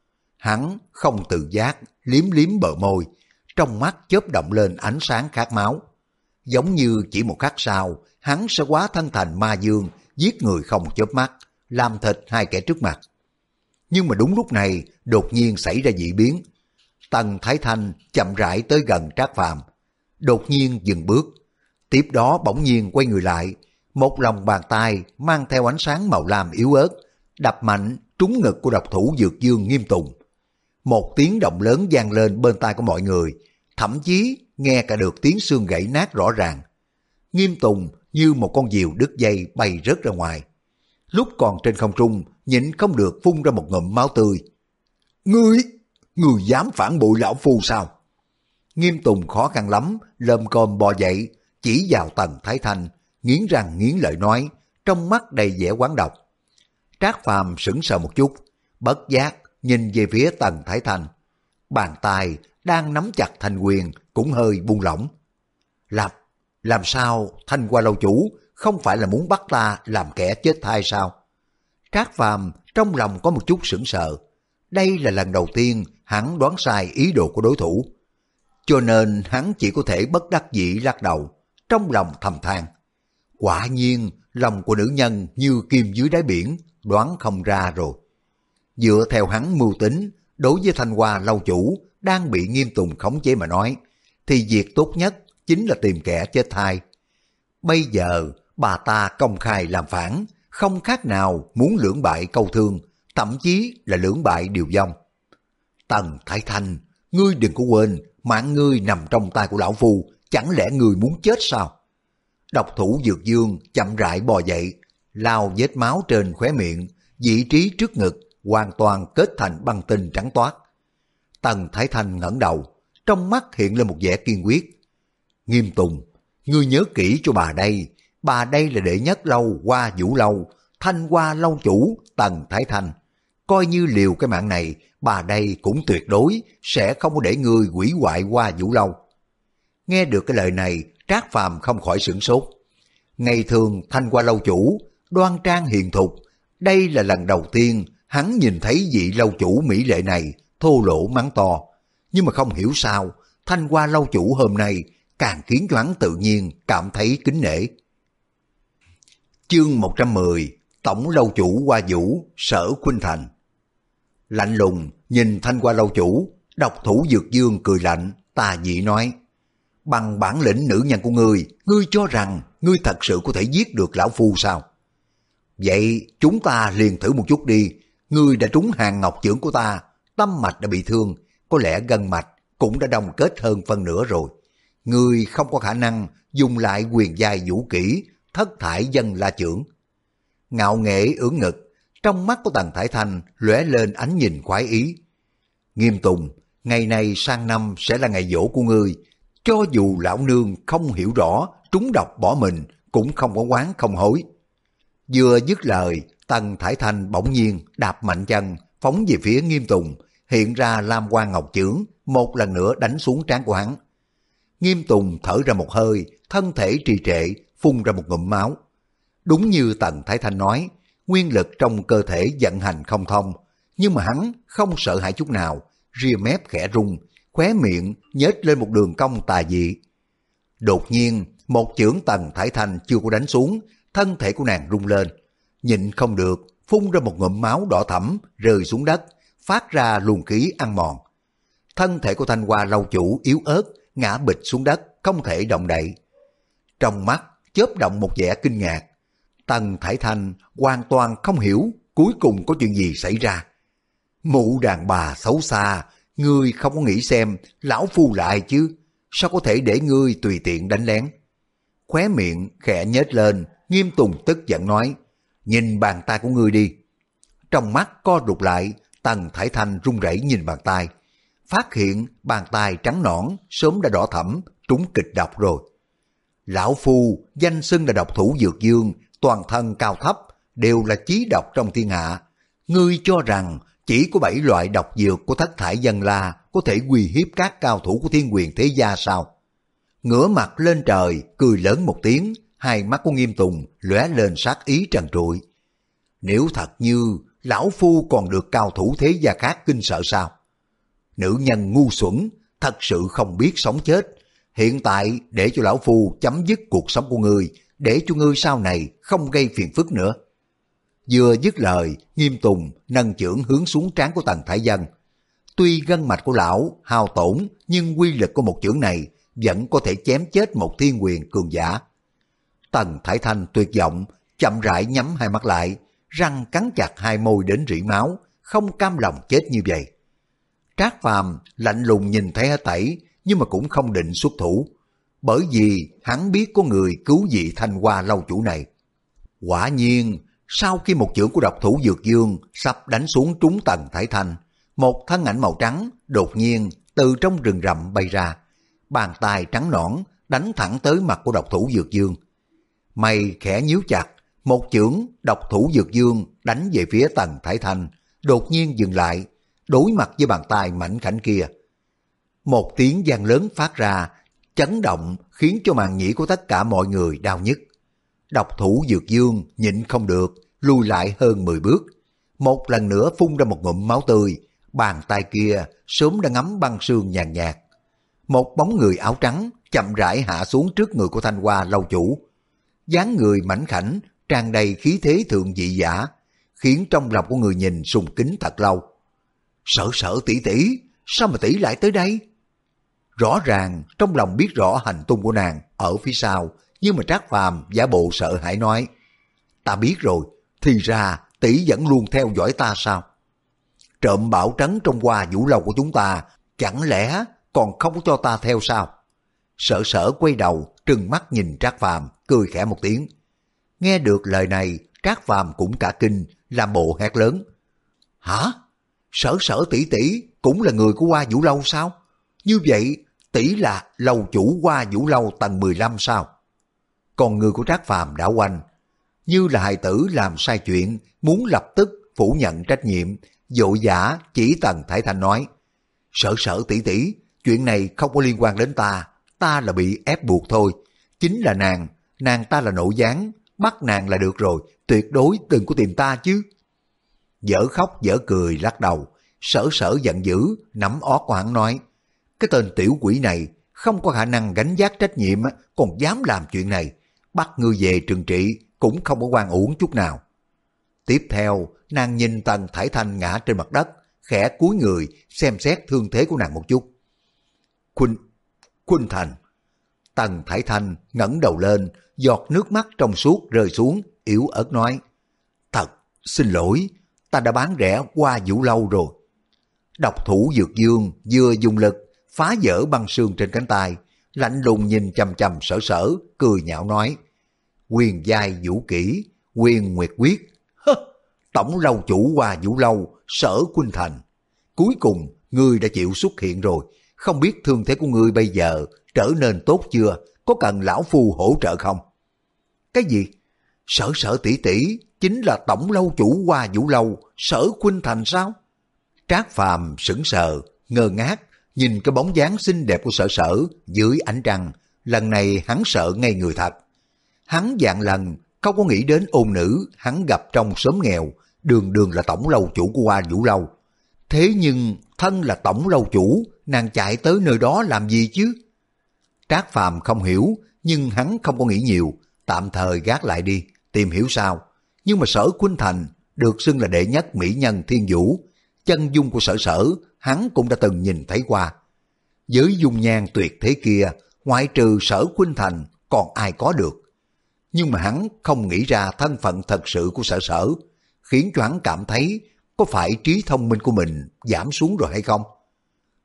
Hắn không tự giác liếm liếm bờ môi, trong mắt chớp động lên ánh sáng khát máu. Giống như chỉ một khắc sau, hắn sẽ hóa thân thành ma dương, giết người không chớp mắt, làm thịt hai kẻ trước mặt. Nhưng mà đúng lúc này, đột nhiên xảy ra dị biến. Tần Thái Thanh chậm rãi tới gần Trác Phàm, đột nhiên dừng bước. Tiếp đó bỗng nhiên quay người lại, một lòng bàn tay mang theo ánh sáng màu lam yếu ớt, đập mạnh trúng ngực của độc thủ Dược Dương Nghiêm Tùng. Một tiếng động lớn vang lên bên tai của mọi người, thậm chí nghe cả được tiếng xương gãy nát rõ ràng. Nghiêm Tùng như một con diều đứt dây bay rớt ra ngoài. Lúc còn trên không trung, nhịn không được phun ra một ngụm máu tươi. Ngươi, ngươi dám phản bội lão phu sao? Nghiêm Tùng khó khăn lắm, lơm cơm bò dậy, chỉ vào Tần Thái Thanh, nghiến răng nghiến lợi nói, trong mắt đầy vẻ oán độc. Trác Phàm sững sờ một chút, bất giác nhìn về phía Tần Thái Thanh. Bàn tay đang nắm chặt thanh quyền cũng hơi buông lỏng. Làm, làm sao Thanh Hoa lâu chủ không phải là muốn bắt ta làm kẻ chết thai sao? Trác Phàm trong lòng có một chút sững sờ. Đây là lần đầu tiên hắn đoán sai ý đồ của đối thủ, cho nên hắn chỉ có thể bất đắc dĩ lắc đầu, trong lòng thầm than. Quả nhiên lòng của nữ nhân như kim dưới đáy biển, đoán không ra rồi. Dựa theo hắn mưu tính, đối với Thanh Hoa lâu chủ đang bị Nghiêm Tùng khống chế mà nói, thì việc tốt nhất chính là tìm kẻ chết thai. Bây giờ bà ta công khai làm phản, không khác nào muốn lưỡng bại câu thương, thậm chí là lưỡng bại điều vong. Tần Thái Thanh, ngươi đừng có quên, mạng ngươi nằm trong tay của lão phu, chẳng lẽ ngươi muốn chết sao? Độc thủ Dược Dương chậm rãi bò dậy, lao vết máu trên khóe miệng, vị trí trước ngực hoàn toàn kết thành băng tinh trắng toát. Tần Thái Thanh ngẩng đầu, trong mắt hiện lên một vẻ kiên quyết. Nghiêm Tùng, ngươi nhớ kỹ cho bà đây, bà đây là đệ nhất lâu Hoa Vũ Lâu, Thanh Hoa lâu chủ Tần Thái Thanh. Coi như liều cái mạng này, bà đây cũng tuyệt đối sẽ không có để ngươi hủy hoại Hoa Vũ Lâu. Nghe được cái lời này, Trác Phàm không khỏi sửng sốt. Ngày thường Thanh Hoa lâu chủ đoan trang hiền thục, đây là lần đầu tiên hắn nhìn thấy vị lâu chủ mỹ lệ này thô lỗ mắng to. Nhưng mà không hiểu sao, Thanh Hoa lâu chủ hôm nay càng khiến cho hắn tự nhiên cảm thấy kính nể. Chương một trăm mười, Tổng lâu chủ Hoa Vũ, Sở Khuynh Thành. Lạnh lùng nhìn Thanh Hoa lâu chủ, độc thủ Dược Dương cười lạnh, tà dị nói, bằng bản lĩnh nữ nhân của ngươi, ngươi cho rằng ngươi thật sự có thể giết được lão phu sao? Vậy chúng ta liền thử một chút đi, ngươi đã trúng hàng ngọc chưởng của ta, tâm mạch đã bị thương, có lẽ gân mạch cũng đã đông kết hơn phân nửa rồi. Ngươi không có khả năng dùng lại quyền giai vũ kỹ, thất thải dân la chưởng. Ngạo nghễ ưỡn ngực, trong mắt của Tần Thải Thanh lóe lên ánh nhìn khoái ý. Nghiêm Tùng, ngày này sang năm sẽ là ngày giỗ của ngươi, cho dù lão nương không hiểu rõ, trúng độc bỏ mình, cũng không có oán không hối. Vừa dứt lời, Tần Thải Thanh bỗng nhiên đạp mạnh chân, phóng về phía Nghiêm Tùng, hiện ra lam quang ngọc chưởng, một lần nữa đánh xuống trán của hắn. Nghiêm Tùng thở ra một hơi, thân thể trì trệ, phun ra một ngụm máu. Đúng như Tần Thái Thanh nói, nguyên lực trong cơ thể vận hành không thông, nhưng mà hắn không sợ hãi chút nào, ria mép khẽ rung, khóe miệng nhếch lên một đường cong tà dị. Đột nhiên, một chưởng Tần Thái Thanh chưa có đánh xuống, thân thể của nàng rung lên, nhịn không được, phun ra một ngụm máu đỏ thẫm rơi xuống đất, phát ra luồng khí ăn mòn. Thân thể của Thanh Hoa lâu chủ yếu ớt, ngã bịch xuống đất, không thể động đậy. Trong mắt chớp động một vẻ kinh ngạc. Tần Thải Thanh hoàn toàn không hiểu cuối cùng có chuyện gì xảy ra. Mụ đàn bà xấu xa, ngươi không có nghĩ xem lão phu lại chứ, sao có thể để ngươi tùy tiện đánh lén. Khóe miệng khẽ nhếch lên, Nghiêm Tùng tức giận nói, nhìn bàn tay của ngươi đi. Trong mắt co rụt lại, Tần Thải Thanh run rẩy nhìn bàn tay, phát hiện bàn tay trắng nõn sớm đã đỏ thẫm, trúng kịch độc rồi. Lão phu danh xưng là độc thủ dược dương, toàn thân cao thấp đều là chí độc trong thiên hạ. Ngươi cho rằng chỉ có bảy loại độc dược của Thất Thải Dân La có thể uy hiếp các cao thủ của Thiên Quyền thế gia sao? Ngửa mặt lên trời, cười lớn một tiếng, hai mắt của Nghiêm Tùng lóe lên sát ý trần trụi. Nếu thật như lão phu còn được cao thủ thế gia khác kinh sợ sao? Nữ nhân ngu xuẩn, thật sự không biết sống chết. Hiện tại để cho lão phu chấm dứt cuộc sống của ngươi, để cho ngươi sau này không gây phiền phức nữa. Vừa dứt lời, Nghiêm Tùng nâng chưởng hướng xuống trán của Tần Thải Dân. Tuy gân mạch của lão hao tổn, nhưng quy lực của một chưởng này vẫn có thể chém chết một thiên quyền cường giả. Tần Thải Thanh tuyệt vọng, chậm rãi nhắm hai mắt lại, răng cắn chặt hai môi đến rỉ máu, không cam lòng chết như vậy. Trác Phàm lạnh lùng nhìn thấy hết thảy, nhưng mà cũng không định xuất thủ, bởi vì hắn biết có người cứu vị Thanh Hoa lâu chủ này. Quả nhiên, sau khi một chưởng của độc thủ Dược Dương sắp đánh xuống trúng Tần Thải Thanh, một thân ảnh màu trắng đột nhiên từ trong rừng rậm bay ra, bàn tay trắng nõn đánh thẳng tới mặt của độc thủ Dược Dương. Mày khẽ nhíu chặt, một chưởng độc thủ Dược Dương đánh về phía Tần Thải Thanh, đột nhiên dừng lại, đối mặt với bàn tay mảnh khảnh kia. Một tiếng vang lớn phát ra, chấn động khiến cho màng nhĩ của tất cả mọi người đau nhức. Độc thủ Dược Dương nhịn không được, lùi lại hơn mười bước. Một lần nữa phun ra một ngụm máu tươi, bàn tay kia sớm đã ngấm băng sương nhàn nhạt. Một bóng người áo trắng chậm rãi hạ xuống trước người của Thanh Hoa lâu chủ. Dáng người mảnh khảnh, tràn đầy khí thế thượng vị giả, khiến trong lòng của người nhìn sùng kính thật lâu. Sở Sở tỷ tỷ, sao mà tỷ lại tới đây? Rõ ràng trong lòng biết rõ hành tung của nàng ở phía sau, nhưng mà Trác Phàm giả bộ sợ hãi nói, ta biết rồi, thì ra tỷ vẫn luôn theo dõi ta sao? Trộm bảo trấn trong Hoa Vũ Lâu của chúng ta, chẳng lẽ còn không có cho ta theo sao? Sở Sở quay đầu, trừng mắt nhìn Trác Phàm, cười khẽ một tiếng. Nghe được lời này, Trác Phàm cũng cả kinh, làm bộ hét lớn. Hả? Sở Sở tỷ tỷ cũng là người của Hoa Vũ Lâu sao? Như vậy, tỷ là lâu chủ Hoa Vũ Lâu tầng mười lăm sao? Còn người của Trác Phàm đã quanh, như là hài tử làm sai chuyện, muốn lập tức phủ nhận trách nhiệm, vội vã chỉ Tần Thải Thanh nói, Sở Sở tỷ tỷ, chuyện này không có liên quan đến ta, ta là bị ép buộc thôi, chính là nàng, nàng ta là nội gián, bắt nàng là được rồi, tuyệt đối đừng có tìm ta chứ. Dở khóc dở cười lắc đầu, Sở Sở giận dữ, nắm ót của hắn nói, cái tên tiểu quỷ này không có khả năng gánh vác trách nhiệm, còn dám làm chuyện này, bắt ngươi về trừng trị cũng không có oan uổng chút nào. Tiếp theo, nàng nhìn Tần Thải Thanh ngã trên mặt đất, khẽ cúi người xem xét thương thế của nàng một chút. Khuynh, Khuynh Thành. Tần Thải Thanh ngẩng đầu lên, giọt nước mắt trong suốt rơi xuống, yếu ớt nói, thật xin lỗi, ta đã bán rẻ Hoa Vũ Lâu rồi. Độc thủ Dược Dương vừa dùng lực phá vỡ băng sương trên cánh tay, lạnh lùng nhìn chằm chằm Sở Sở, cười nhạo nói, quyền giai vũ kỹ, quyền nguyệt quyết, hơ, tổng lâu chủ Hoa Vũ Lâu, Sở Khuynh Thành. Cuối cùng, ngươi đã chịu xuất hiện rồi, không biết thương thế của ngươi bây giờ trở nên tốt chưa, có cần lão phu hỗ trợ không? Cái gì? Sở Sở tỷ tỷ chính là tổng lâu chủ Hoa Vũ Lâu, Sở Khuynh Thành sao? Trác Phàm sững sờ, ngơ ngác, nhìn cái bóng dáng xinh đẹp của Sở Sở dưới ánh trăng, lần này hắn sợ ngay người thật. Hắn vạn lần không có nghĩ đến ôn nữ hắn gặp trong xóm nghèo, đường đường là tổng lâu chủ của Hoa Vũ Lâu. Thế nhưng thân là tổng lâu chủ, nàng chạy tới nơi đó làm gì chứ? Trác Phàm không hiểu, nhưng hắn không có nghĩ nhiều, tạm thời gác lại đi, tìm hiểu sao. Nhưng mà Sở Khuynh Thành được xưng là đệ nhất mỹ nhân thiên vũ, chân dung của Sở Sở hắn cũng đã từng nhìn thấy qua. Với dung nhan tuyệt thế kia, ngoại trừ Sở Khuynh Thành còn ai có được. Nhưng mà hắn không nghĩ ra thân phận thật sự của Sở Sở, khiến cho hắn cảm thấy có phải trí thông minh của mình giảm xuống rồi hay không?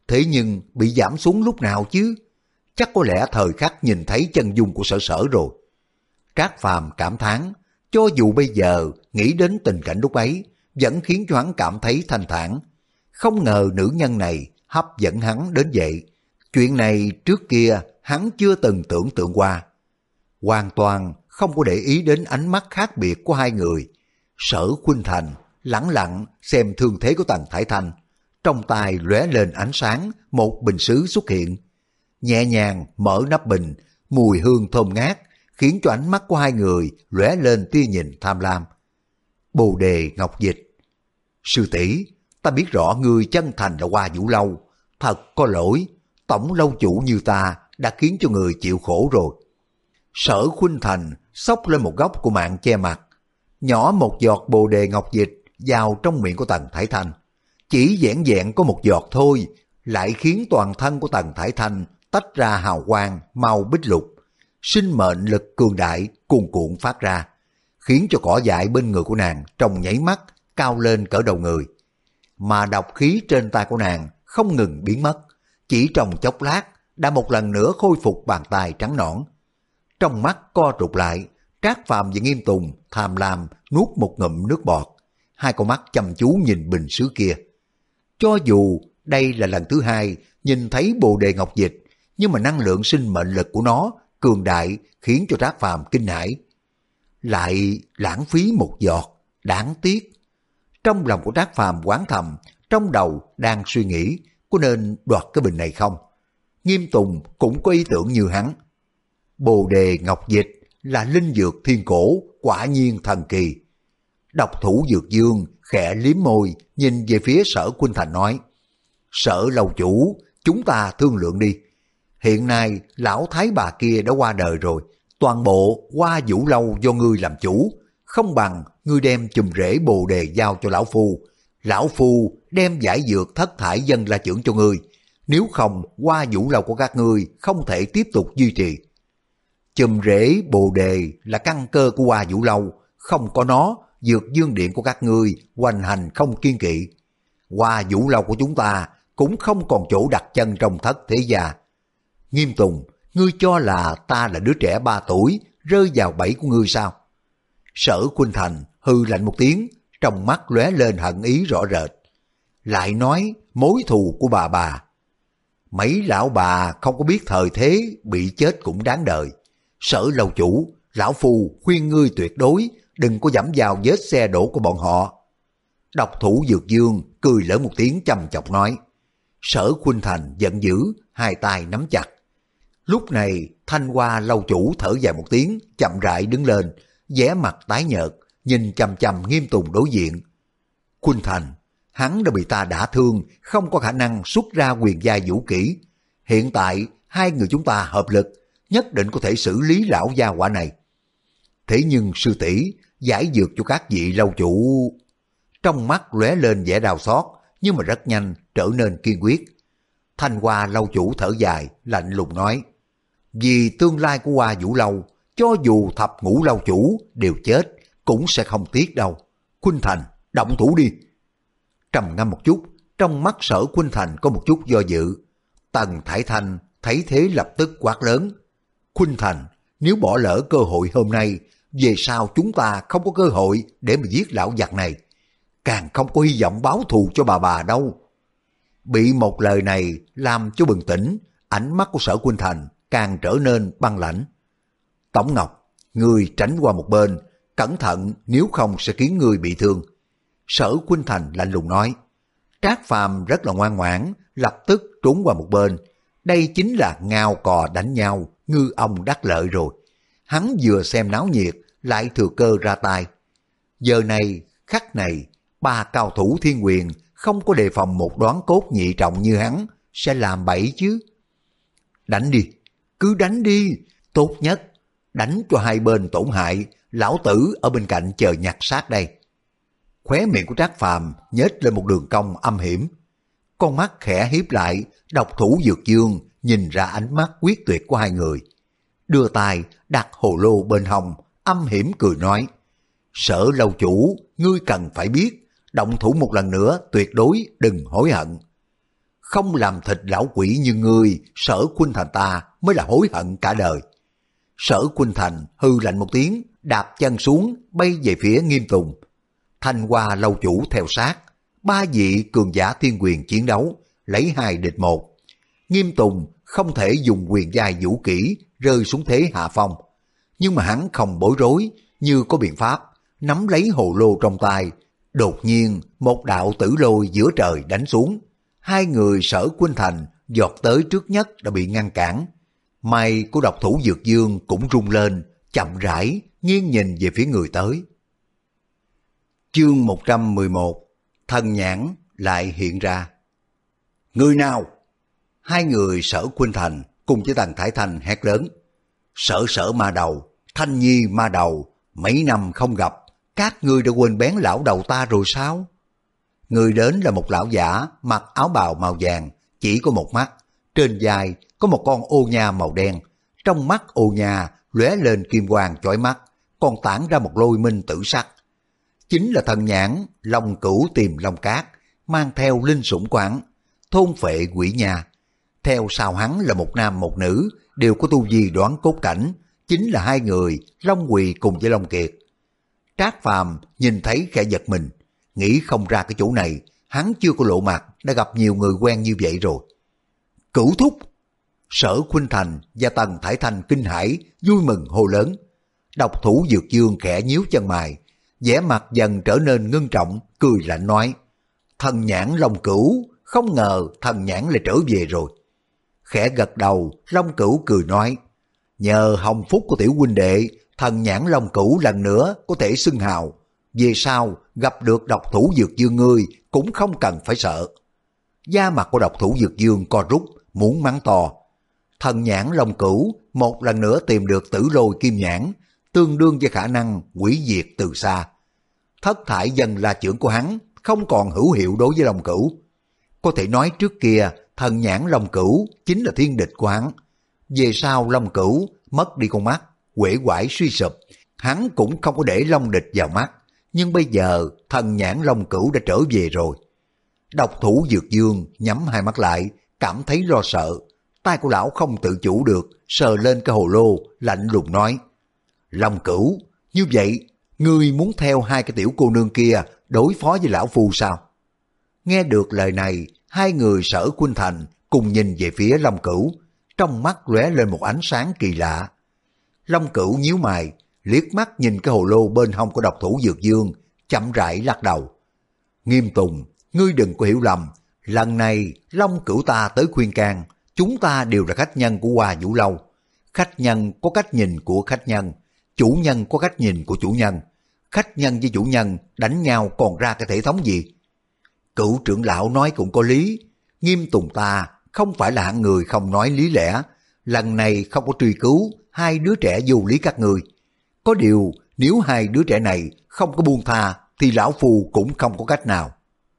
thế nhưng bị giảm xuống lúc nào chứ? Chắc có lẽ thời khắc nhìn thấy chân dung của Sở Sở rồi. Trác Phàm cảm thán, cho dù bây giờ nghĩ đến tình cảnh lúc ấy, vẫn khiến cho hắn cảm thấy thanh thản. Không ngờ nữ nhân này hấp dẫn hắn đến vậy. Chuyện này trước kia hắn chưa từng tưởng tượng qua. Hoàn toàn không có để ý đến ánh mắt khác biệt của hai người. Sở Khuynh Thành lẳng lặng xem thương thế của Tần Thải Thanh. Trong tay lóe lên ánh sáng, một bình sứ xuất hiện. Nhẹ nhàng mở nắp bình, mùi hương thơm ngát, khiến cho ánh mắt của hai người lóe lên tia nhìn tham lam. Bồ đề ngọc dịch. Sư tỷ, ta biết rõ ngươi chân thành là Hoa Vũ Lâu. Thật có lỗi, tổng lâu chủ như ta đã khiến cho người chịu khổ rồi. Sở Khuynh Thành xốc lên một góc của mạng che mặt, nhỏ một giọt bồ đề ngọc dịch vào trong miệng của Tần Thải Thanh. Chỉ vẻn vẹn có một giọt thôi, lại khiến toàn thân của Tần Thải Thanh tách ra hào quang màu bích lục. Sinh mệnh lực cường đại cuồn cuộn phát ra, khiến cho cỏ dại bên người của nàng trong nháy mắt cao lên cỡ đầu người. Mà độc khí trên tay của nàng không ngừng biến mất, chỉ trong chốc lát đã một lần nữa khôi phục bàn tay trắng nõn. Trong mắt co rụt lại, Trác Phàm và Nghiêm Tùng tham lam nuốt một ngụm nước bọt, hai con mắt chăm chú nhìn bình sứ kia. Cho dù đây là lần thứ hai nhìn thấy bồ đề ngọc dịch, nhưng mà năng lượng sinh mệnh lực của nó cường đại khiến cho Trác Phàm kinh hãi. Lại lãng phí một giọt, đáng tiếc. Trong lòng của Trác Phàm oán thầm, trong đầu đang suy nghĩ có nên đoạt cái bình này không. Nghiêm Tùng cũng có ý tưởng như hắn. Bồ đề ngọc dịch là linh dược thiên cổ, quả nhiên thần kỳ. Độc thủ Dược Dương khẽ liếm môi, nhìn về phía Sở Khuynh Thành nói: Sở lâu chủ, chúng ta thương lượng đi. Hiện nay lão thái bà kia đã qua đời rồi, toàn bộ Hoa Vũ Lâu do ngươi làm chủ, không bằng ngươi đem chùm rễ bồ đề giao cho lão phu. Lão phu đem giải dược thất thải dân la trưởng cho ngươi, nếu không Hoa Vũ Lâu của các ngươi không thể tiếp tục duy trì. Chùm rễ bồ đề là căn cơ của Hoa Vũ Lâu, không có nó, Dược Dương Điện của các ngươi hoành hành không kiên kỵ. Hoa Vũ Lâu của chúng ta cũng không còn chỗ đặt chân trong thất thế gia. Nghiêm Tùng, ngươi cho là ta là đứa trẻ ba tuổi rơi vào bẫy của ngươi sao? Sở Khuynh Thành hư lạnh một tiếng, trong mắt lóe lên hận ý rõ rệt. Lại nói mối thù của bà bà. Mấy lão bà không có biết thời thế, bị chết cũng đáng đời. Sở lâu chủ, lão phu khuyên ngươi tuyệt đối đừng có dẫm vào vết xe đổ của bọn họ. Độc thủ Dược Dương cười lớn một tiếng chăm chọc nói. Sở Khuynh Thành giận dữ, hai tay nắm chặt. Lúc này Thanh Hoa lâu chủ thở dài một tiếng, chậm rãi đứng lên, vẻ mặt tái nhợt, nhìn chằm chằm Nghiêm Tùng đối diện. Khuynh Thành, hắn đã bị ta đả thương, không có khả năng xuất ra quyền giai vũ kỹ. Hiện tại hai người chúng ta hợp lực, nhất định có thể xử lý lão gia hỏa này. Thế nhưng sư tỷ giải dược cho các vị lâu chủ. Trong mắt lóe lên vẻ đau xót, nhưng mà rất nhanh trở nên kiên quyết. Thanh Hoa lâu chủ thở dài, lạnh lùng nói: vì tương lai của Hoa Vũ Lâu, cho dù thập ngũ lâu chủ đều chết, cũng sẽ không tiếc đâu. Khuynh Thành, động thủ đi. Trầm ngâm một chút, trong mắt Sở Khuynh Thành có một chút do dự. Tần Thải Thanh thấy thế lập tức quát lớn: Khuynh Thành, nếu bỏ lỡ cơ hội hôm nay, về sau chúng ta không có cơ hội để mà giết lão giặc này, càng không có hy vọng báo thù cho bà bà đâu. Bị một lời này làm cho bừng tỉnh, ánh mắt của Sở Khuynh Thành càng trở nên băng lãnh. Tổng Ngọc, ngươi tránh qua một bên, cẩn thận nếu không sẽ khiến ngươi bị thương. Sở Khuynh Thành lạnh lùng nói. Trác Phàm rất là ngoan ngoãn, lập tức trốn qua một bên. Đây chính là ngao cò đánh nhau, ngư ông đắc lợi rồi. Hắn vừa xem náo nhiệt, lại thừa cơ ra tay. Giờ này, khắc này, ba cao thủ thiên quyền không có đề phòng một đoán cốt nhị trọng như hắn, sẽ làm bẫy chứ. Đánh đi, cứ đánh đi, tốt nhất, đánh cho hai bên tổn hại, lão tử ở bên cạnh chờ nhặt xác đây. Khóe miệng của Trác Phàm nhếch lên một đường cong âm hiểm. Con mắt khẽ hiếp lại, độc thủ Dược Dương nhìn ra ánh mắt quyết tuyệt của hai người. Đưa tay đặt hồ lô bên hông, âm hiểm cười nói. Sở lâu chủ, ngươi cần phải biết, động thủ một lần nữa tuyệt đối đừng hối hận. không làm thịt lão quỷ như ngươi, Sở Khuynh Thành ta mới là hối hận cả đời. Sở Khuynh Thành hư lạnh một tiếng, đạp chân xuống, bay về phía Nghiêm Tùng. Thanh Hoa lâu chủ theo sát, ba vị cường giả thiên quyền chiến đấu, lấy hai địch một. Nghiêm Tùng không thể dùng quyền giai vũ kỹ rơi xuống thế hạ phong, nhưng mà hắn không bối rối, như có biện pháp, nắm lấy hồ lô trong tay. Đột nhiên một đạo tử lôi giữa trời đánh xuống, hai người Sở Khuynh Thành giọt tới trước nhất đã bị ngăn cản. May của độc thủ Dược Dương cũng rung lên, chậm rãi nghiêng nhìn về phía người tới. Chương một trăm mười một, thần nhãn lại hiện ra. Người nào? Hai người Sở Khuynh Thành cùng với Tần Thải Thanh hét lớn. Sở Sở ma đầu, Thanh Nhi ma đầu, mấy năm không gặp, các ngươi đã quên bén lão đầu ta rồi sao? Người đến là một lão giả mặc áo bào màu vàng, chỉ có một mắt, trên vai có một con ô nha màu đen, trong mắt ô nha lóe lên kim quang chói mắt, còn tản ra một lôi minh tử sắc. Chính là thần nhãn Long Cửu Tìm Long Cát, mang theo linh sủng quán, thôn phệ quỷ nha. Theo sau hắn là một nam một nữ, đều có tu vi đoán cốt cảnh, chính là hai người Long Quỳ cùng với Long Kiệt. Trác Phàm nhìn thấy khẽ giật mình, nghĩ không ra cái chỗ này, hắn chưa có lộ mặt, đã gặp nhiều người quen như vậy rồi. Cửu thúc! Sở Khuynh Thành và Tần Thải Thanh kinh hãi, vui mừng hô lớn. Độc thủ Dược Dương khẽ nhíu chân mày, vẻ mặt dần trở nên ngưng trọng, cười lạnh nói. Thần nhãn Long Cửu, không ngờ thần nhãn lại trở về rồi. Khẽ gật đầu, Long Cửu cười nói. Nhờ hồng phúc của tiểu huynh đệ, thần nhãn Long Cửu lần nữa có thể xưng hào. Về sau gặp được độc thủ Dược Dương ngươi cũng không cần phải sợ. Da mặt của độc thủ Dược Dương co rút, muốn mắng to. Thần nhãn Long Cửu một lần nữa tìm được tử lôi kim nhãn, tương đương với khả năng hủy diệt từ xa. Thất thải dân la trưởng của hắn không còn hữu hiệu đối với Long Cửu. Có thể nói trước kia thần nhãn Long Cửu chính là thiên địch của hắn. Về sau Long Cửu mất đi con mắt, uể oải suy sụp, hắn cũng không có để Long địch vào mắt. Nhưng bây giờ thần nhãn Long Cửu đã trở về rồi. Độc thủ Dược Dương nhắm hai mắt lại, cảm thấy lo sợ. Tay của lão không tự chủ được, sờ lên cái hồ lô, lạnh lùng nói. Long Cửu, như vậy, ngươi muốn theo hai cái tiểu cô nương kia đối phó với lão phu sao? Nghe được lời này, hai người Sở Khuynh Thành cùng nhìn về phía Long Cửu, trong mắt lóe lên một ánh sáng kỳ lạ. Long Cửu nhíu mày, liếc mắt nhìn cái hồ lô bên hông của độc thủ Dược Dương, chậm rãi lắc đầu. Nghiêm Tùng, ngươi đừng có hiểu lầm, lần này Long Cửu ta tới khuyên can, chúng ta đều là khách nhân của Hoa Vũ Lâu. Khách nhân có cách nhìn của khách nhân, chủ nhân có cách nhìn của chủ nhân. Khách nhân với chủ nhân đánh nhau còn ra cái thể thống gì? Cửu trưởng lão nói cũng có lý. Nghiêm Tùng ta không phải là hạng người không nói lý lẽ. Lần này không có truy cứu hai đứa trẻ vô lý các người. Có điều nếu hai đứa trẻ này không có buông tha thì lão phu cũng không có cách nào.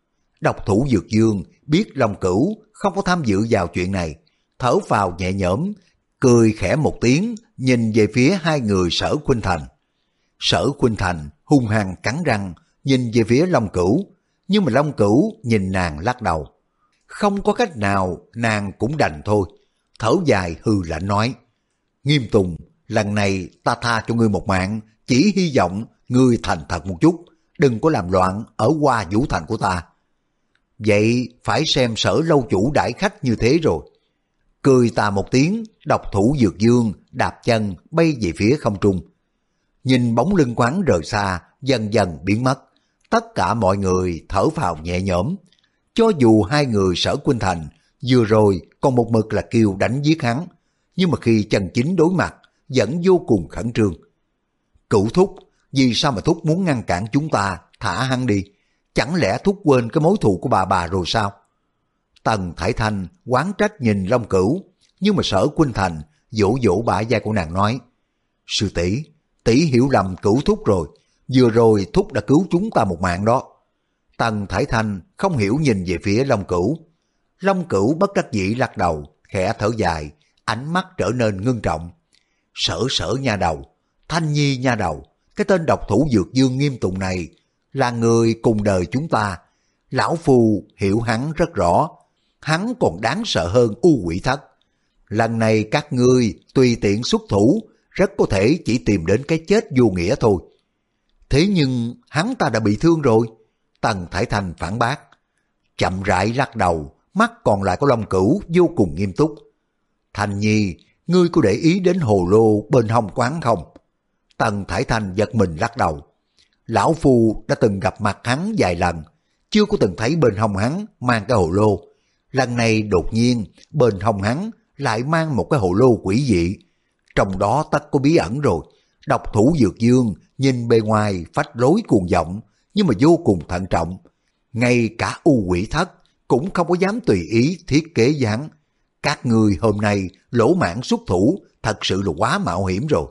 Độc thủ Dược Dương biết Long Cửu không có tham dự vào chuyện này, thở phào nhẹ nhõm, cười khẽ một tiếng, nhìn về phía hai người Sở Khuynh Thành. Sở Khuynh Thành hung hăng cắn răng, nhìn về phía Long Cửu, nhưng mà Long Cửu nhìn nàng lắc đầu. Không có cách nào, nàng cũng đành thôi. Thở dài hư lạnh nói. Nghiêm Tùng, lần này ta tha cho ngươi một mạng, chỉ hy vọng ngươi thành thật một chút, đừng có làm loạn ở Hoa Vũ Thành của ta. Vậy phải xem Sở lâu chủ đãi khách như thế rồi. Cười ta một tiếng, độc thủ Dược Dương đạp chân bay về phía không trung. Nhìn bóng lưng quán rời xa, dần dần biến mất. Tất cả mọi người thở phào nhẹ nhõm. Cho dù hai người Sở Khuynh Thành vừa rồi còn một mực là kêu đánh giết hắn, nhưng mà khi chân chính đối mặt vẫn vô cùng khẩn trương. Cửu thúc, vì sao mà thúc muốn ngăn cản chúng ta, thả hắn đi? Chẳng lẽ thúc quên cái mối thù của bà bà rồi sao? Tần Thải Thanh oán trách nhìn Long Cửu, nhưng mà Sở Khuynh Thành vỗ vỗ bả vai của nàng nói. Sư tỷ, tỷ hiểu lầm Cửu thúc rồi, vừa rồi thúc đã cứu chúng ta một mạng đó. Tần Thải Thanh không hiểu nhìn về phía Long Cửu. Long Cửu bất đắc dĩ lắc đầu, khẽ thở dài, ánh mắt trở nên ngưng trọng. Sở Sở nha đầu, Thanh Nhi nha đầu, cái tên độc thủ Dược Dương Nghiêm Tùng này là người cùng đời chúng ta. Lão phu hiểu hắn rất rõ. hắn còn đáng sợ hơn U Quỷ Thất. Lần này các ngươi tùy tiện xuất thủ, rất có thể chỉ tìm đến cái chết vô nghĩa thôi. Thế nhưng hắn ta đã bị thương rồi. Tần Thải Thanh phản bác. Chậm rãi lắc đầu, mắt còn lại của Long Cửu vô cùng nghiêm túc. Thanh Nhi, ngươi có để ý đến hồ lô bên hông quán không? Tần Thải Thanh giật mình lắc đầu. Lão Phu đã từng gặp mặt hắn vài lần, chưa có từng thấy bên hông hắn mang cái hồ lô. Lần này đột nhiên bên hông hắn lại mang một cái hồ lô quỷ dị. Trong đó tất có bí ẩn rồi. Độc thủ Dược Dương nhìn bề ngoài phách lối cuồng vọng, nhưng mà vô cùng thận trọng. Ngay cả U Quỷ Thất cũng không có dám tùy ý thiết kế với hắn. Các người hôm nay lỗ mãn xuất thủ thật sự là quá mạo hiểm rồi.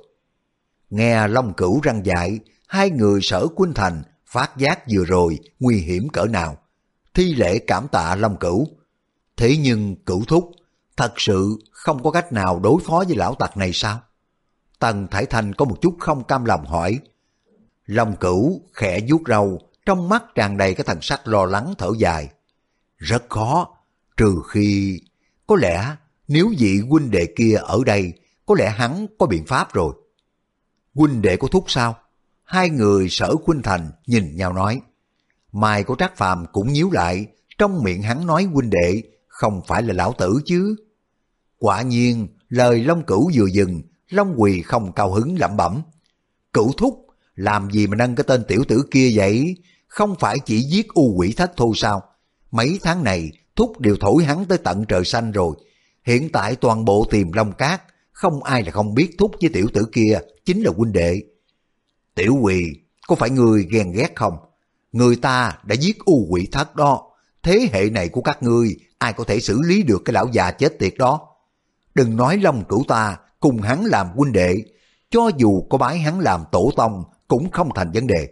Nghe Long Cửu răng dại, hai người Sở Khuynh Thành phát giác vừa rồi nguy hiểm cỡ nào. Thi lễ cảm tạ Long Cửu. Thế nhưng Cửu thúc, thật sự không có cách nào đối phó với lão tặc này sao? Tần Thải Thanh có một chút không cam lòng hỏi. Long Cửu khẽ vuốt râu, trong mắt tràn đầy cái thần sắc lo lắng thở dài. Rất khó, trừ khi... Có lẽ nếu vị huynh đệ kia ở đây, có lẽ hắn có biện pháp rồi. Huynh đệ của thúc sao? Hai người Sở Khuynh Thành nhìn nhau nói. Mày của Trác Phàm cũng nhíu lại, trong miệng hắn nói huynh đệ, không phải là lão tử chứ. Quả nhiên, lời Long Cửu vừa dừng, Long Quỳ không cao hứng lẩm bẩm. Cửu thúc, làm gì mà nâng cái tên tiểu tử kia vậy? Không phải chỉ giết U Quỷ Thất thôi sao? Mấy tháng này, thúc đều thổi hắn tới tận trời xanh rồi. Hiện tại toàn bộ Tiềm Long Cát, không ai là không biết thúc với tiểu tử kia chính là huynh đệ. Tiểu Quỳ, có phải ngươi ghen ghét không? Người ta đã giết U Quỷ Thất đó. Thế hệ này của các ngươi, ai có thể xử lý được cái lão già chết tiệt đó? Đừng nói Long Cửu ta cùng hắn làm huynh đệ, cho dù có bái hắn làm tổ tông cũng không thành vấn đề.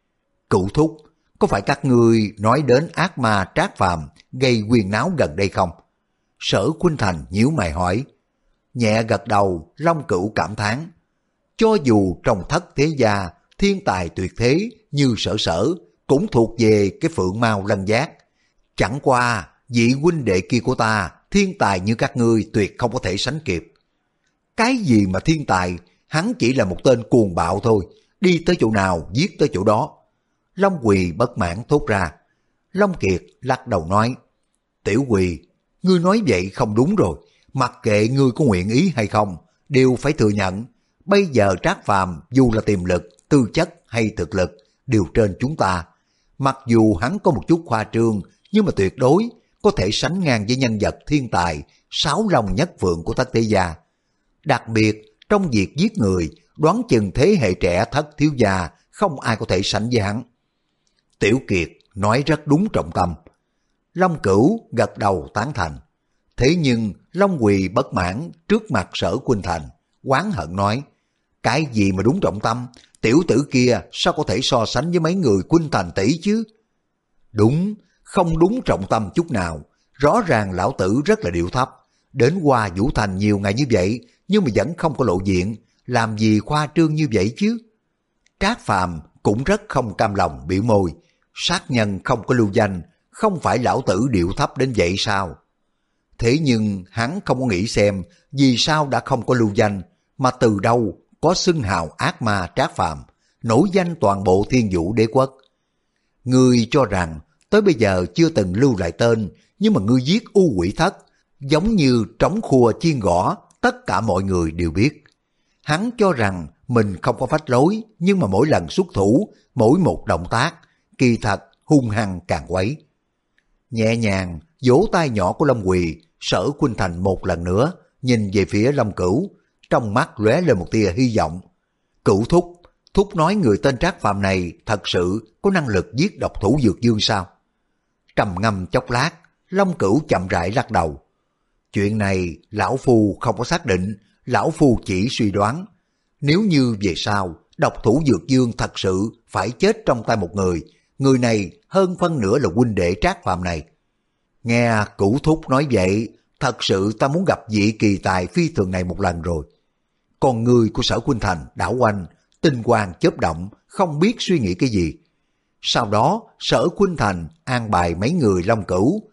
Cửu thúc, có phải các ngươi nói đến ác ma Trác Phàm gây huyên náo gần đây không? Sở Khuynh Thành nhíu mày hỏi. Nhẹ gật đầu, Long Cửu cảm thán. Cho dù trong thất thế gia, thiên tài tuyệt thế như Sở Sở cũng thuộc về cái phượng mao lân giác. Chẳng qua, vị huynh đệ kia của ta, thiên tài như các ngươi tuyệt không có thể sánh kịp. Cái gì mà thiên tài, hắn chỉ là một tên cuồng bạo thôi, đi tới chỗ nào giết tới chỗ đó. Long Quỳ bất mãn thốt ra. Long Kiệt lắc đầu nói. Tiểu Quỳ, ngươi nói vậy không đúng rồi, mặc kệ ngươi có nguyện ý hay không, đều phải thừa nhận. Bây giờ Trác Phàm dù là tiềm lực, tư chất hay thực lực, đều trên chúng ta. Mặc dù hắn có một chút khoa trương, nhưng mà tuyệt đối có thể sánh ngang với nhân vật thiên tài, sáu long nhất phượng của thất thế gia. Đặc biệt, trong việc giết người, đoán chừng thế hệ trẻ thất thiếu gia, không ai có thể sánh với hắn. Tiểu Kiệt nói rất đúng trọng tâm. Long Cửu gật đầu tán thành. Thế nhưng Long Quỳ bất mãn trước mặt Sở Khuynh Thành, oán hận nói. Cái gì mà đúng trọng tâm, tiểu tử kia sao có thể so sánh với mấy người Khuynh Thành tỷ chứ? Đúng, không đúng trọng tâm chút nào. Rõ ràng lão tử rất là điệu thấp. Đến qua Vũ Thành nhiều ngày như vậy, nhưng mà vẫn không có lộ diện, làm gì khoa trương như vậy chứ? Trác Phàm cũng rất không cam lòng biểu môi. Sát nhân không có lưu danh, không phải lão tử điệu thấp đến vậy sao? Thế nhưng hắn không có nghĩ xem vì sao đã không có lưu danh, mà từ đâu có xưng hào ác ma Trác Phàm, nổi danh toàn bộ Thiên Vũ Đế quốc. Ngươi cho rằng tới bây giờ chưa từng lưu lại tên, nhưng mà ngươi giết U Quỷ Thất, giống như trống khua chiên gõ, tất cả mọi người đều biết. Hắn cho rằng mình không có phách lối, nhưng mà mỗi lần xuất thủ, mỗi một động tác, kỳ thật hung hăng càng quấy. Nhẹ nhàng vỗ tay nhỏ của Long Quỳ, Sở Khuynh Thành một lần nữa nhìn về phía Long Cửu, trong mắt lóe lên một tia hy vọng. Cửu thúc, thúc nói người tên Trác Phàm này thật sự có năng lực giết độc thủ Dược Dương sao? Trầm ngâm chốc lát, Long Cửu chậm rãi lắc đầu. Chuyện này lão phu không có xác định, lão phu chỉ suy đoán. Nếu như về sau độc thủ Dược Dương thật sự phải chết trong tay một người, người này hơn phân nửa là huynh đệ Trác Phàm này. Nghe Cửu thúc nói vậy, thật sự ta muốn gặp vị kỳ tài phi thường này một lần rồi. Con người của Sở Khuynh Thành đảo quanh, tinh quang chớp động, không biết suy nghĩ cái gì. Sau đó Sở Khuynh Thành an bài mấy người Long Cửu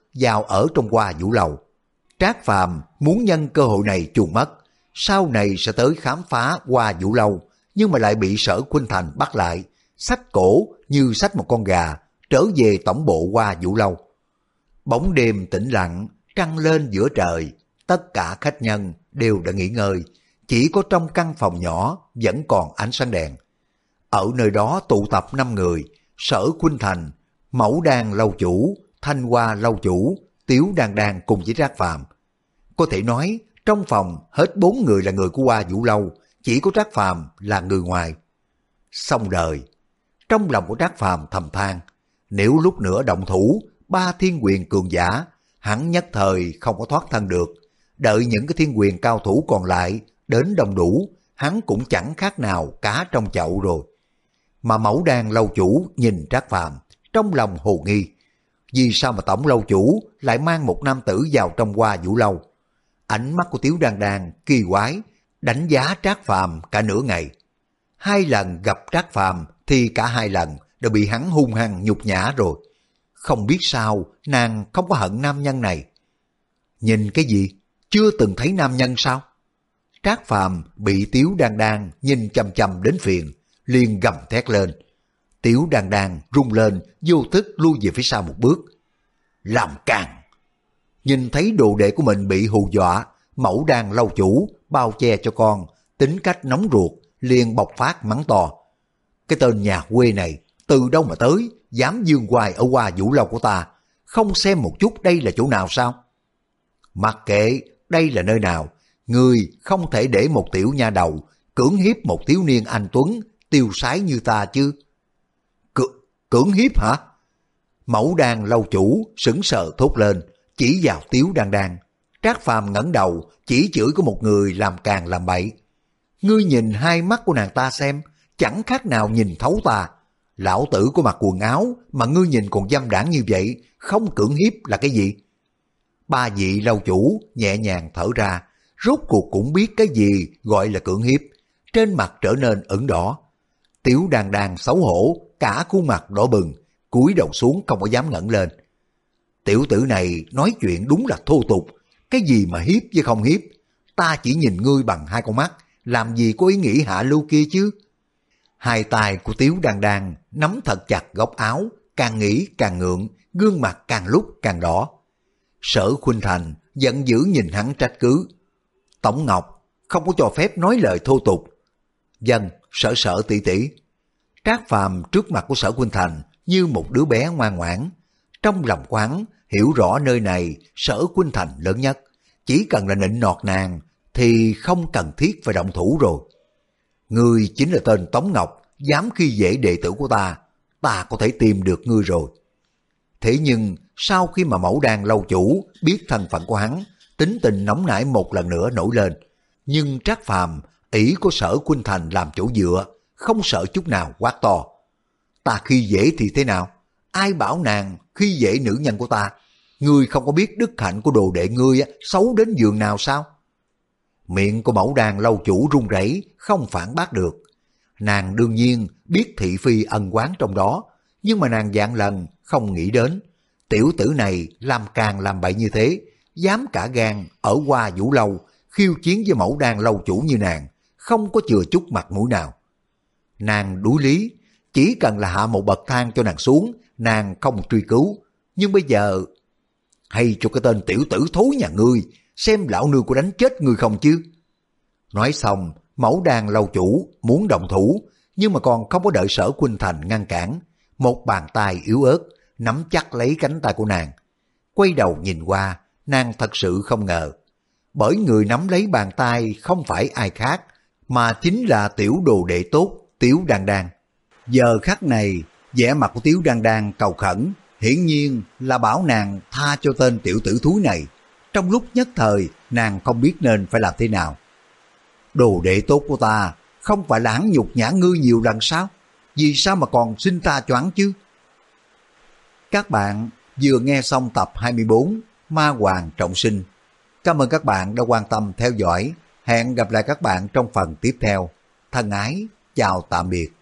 vào ở trong Hoa Vũ Lâu. Trác Phàm muốn nhân cơ hội này chuồn mất, sau này sẽ tới khám phá Hoa Vũ Lâu, nhưng mà lại bị Sở Khuynh Thành bắt lại, xách cổ như xách một con gà, trở về tổng bộ Hoa Vũ Lâu. Bóng đêm tĩnh lặng, trăng lên giữa trời, tất cả khách nhân đều đã nghỉ ngơi, chỉ có trong căn phòng nhỏ vẫn còn ánh sáng đèn. Ở nơi đó tụ tập năm người: Sở Khuynh Thành, Mẫu Đan lâu chủ, Thanh Hoa lâu chủ, Tiếu Đan Đan cùng với Trác Phàm. Có thể nói trong phòng hết bốn người là người của Hoa Vũ Lâu, chỉ có Trác Phàm là người ngoài. Xong đời. Trong lòng của Trác Phàm thầm than, nếu lúc nữa động thủ ba thiên quyền cường giả, hắn nhất thời không có thoát thân được. Đợi những cái thiên quyền cao thủ còn lại đến đông đủ, hắn cũng chẳng khác nào cá trong chậu rồi. Mà Mẫu Đan lâu chủ nhìn Trác Phàm trong lòng hồ nghi, vì sao mà tổng lâu chủ lại mang một nam tử vào trong Hoa Vũ Lâu? Ánh mắt của Tiếu Đan Đan kỳ quái, đánh giá Trác Phàm cả nửa ngày. Hai lần gặp Trác Phàm thì cả hai lần đều bị hắn hung hăng nhục nhã rồi. Không biết sao nàng không có hận nam nhân này. Nhìn cái gì? Chưa từng thấy nam nhân sao? Trác Phàm bị Tiếu Đan Đan nhìn chằm chằm đến phiền, liền gầm thét lên. Tiếu Đan Đan rung lên, vô thức lui về phía sau một bước. Làm càn! Nhìn thấy đồ đệ của mình bị hù dọa, Mẫu Đan lâu chủ bao che cho con, tính cách nóng ruột, liền bộc phát mắng to. Cái tên nhà quê này, từ đâu mà tới, dám dương hoài ở Hoa Vũ Lâu của ta, không xem một chút đây là chỗ nào sao? Mặc kệ đây là nơi nào, ngươi không thể để một tiểu nha đầu cưỡng hiếp một thiếu niên anh tuấn, tiêu sái như ta chứ. C cưỡng hiếp hả? Mẫu Đan lâu chủ sững sờ thốt lên, chỉ vào Tiếu Đan Đan. Trác Phàm ngẩng đầu, chỉ chửi có một người làm càng làm bậy. Ngươi nhìn hai mắt của nàng ta xem, chẳng khác nào nhìn thấu ta. Lão tử có mặc quần áo mà ngươi nhìn còn dâm đảng như vậy, không cưỡng hiếp là cái gì? Ba vị lâu chủ nhẹ nhàng thở ra, rốt cuộc cũng biết cái gì gọi là cưỡng hiếp, trên mặt trở nên ửng đỏ. Tiếu Đan Đan xấu hổ, cả khuôn mặt đỏ bừng, cúi đầu xuống không có dám ngẩng lên. Tiểu tử này nói chuyện đúng là thô tục, cái gì mà hiếp với không hiếp, ta chỉ nhìn ngươi bằng hai con mắt, làm gì có ý nghĩ hạ lưu kia chứ. Hai tay của Tiếu Đan Đan nắm thật chặt góc áo, càng nghĩ càng ngượng, gương mặt càng lúc càng đỏ. Sở Khuynh Thành giận dữ nhìn hắn trách cứ. Tổng Ngọc, không có cho phép nói lời thô tục. Dân, Sở Sở tỷ tỷ. Trác Phàm trước mặt của Sở Khuynh Thành như một đứa bé ngoan ngoãn. Trong lòng quán hiểu rõ nơi này Sở Khuynh Thành lớn nhất, chỉ cần là nịnh nọt nàng thì không cần thiết phải động thủ rồi. Ngươi chính là tên Tống Ngọc, dám khi dễ đệ tử của ta, ta có thể tìm được ngươi rồi. Thế nhưng sau khi mà Mẫu Đan lâu chủ biết thân phận của hắn, tính tình nóng nảy một lần nữa nổi lên. Nhưng Trác Phàm ỷ có Sở Khuynh Thành làm chỗ dựa, không sợ chút nào quát to. Ta khi dễ thì thế nào? Ai bảo nàng khi dễ nữ nhân của ta? Ngươi không có biết đức hạnh của đồ đệ ngươi xấu đến giường nào sao? Miệng của Mẫu Đan lâu chủ run rẩy, không phản bác được. Nàng đương nhiên biết thị phi ân oán trong đó, nhưng mà nàng vạn lần không nghĩ đến tiểu tử này làm càng làm bậy như thế, dám cả gan ở Hoa Vũ Lâu khiêu chiến với Mẫu Đan lâu chủ như nàng, không có chừa chút mặt mũi nào. Nàng đuối lý, chỉ cần là hạ một bậc thang cho nàng xuống, nàng không truy cứu. Nhưng bây giờ, hay cho cái tên tiểu tử thối nhà ngươi, xem lão nương có đánh chết ngươi không chứ. Nói xong, Mẫu Đan lâu chủ muốn động thủ, nhưng mà còn không có đợi Sở Khuynh Thành ngăn cản. Một bàn tay yếu ớt nắm chắc lấy cánh tay của nàng. Quay đầu nhìn qua, nàng thật sự không ngờ, bởi người nắm lấy bàn tay không phải ai khác, mà chính là tiểu đồ đệ tốt Tiếu Đan Đan. Giờ khắc này, vẻ mặt của Tiếu Đan Đan cầu khẩn, hiển nhiên là bảo nàng tha cho tên tiểu tử thúi này. Trong lúc nhất thời, nàng không biết nên phải làm thế nào. Đồ đệ tốt của ta, không phải là hắn nhục nhã ngươi nhiều lần sao? Vì sao mà còn xin ta cho hắn chứ? Các bạn vừa nghe xong tập hai mươi bốn Ma Hoàng Trọng Sinh. Cảm ơn các bạn đã quan tâm theo dõi. Hẹn gặp lại các bạn trong phần tiếp theo. Thân ái, chào tạm biệt.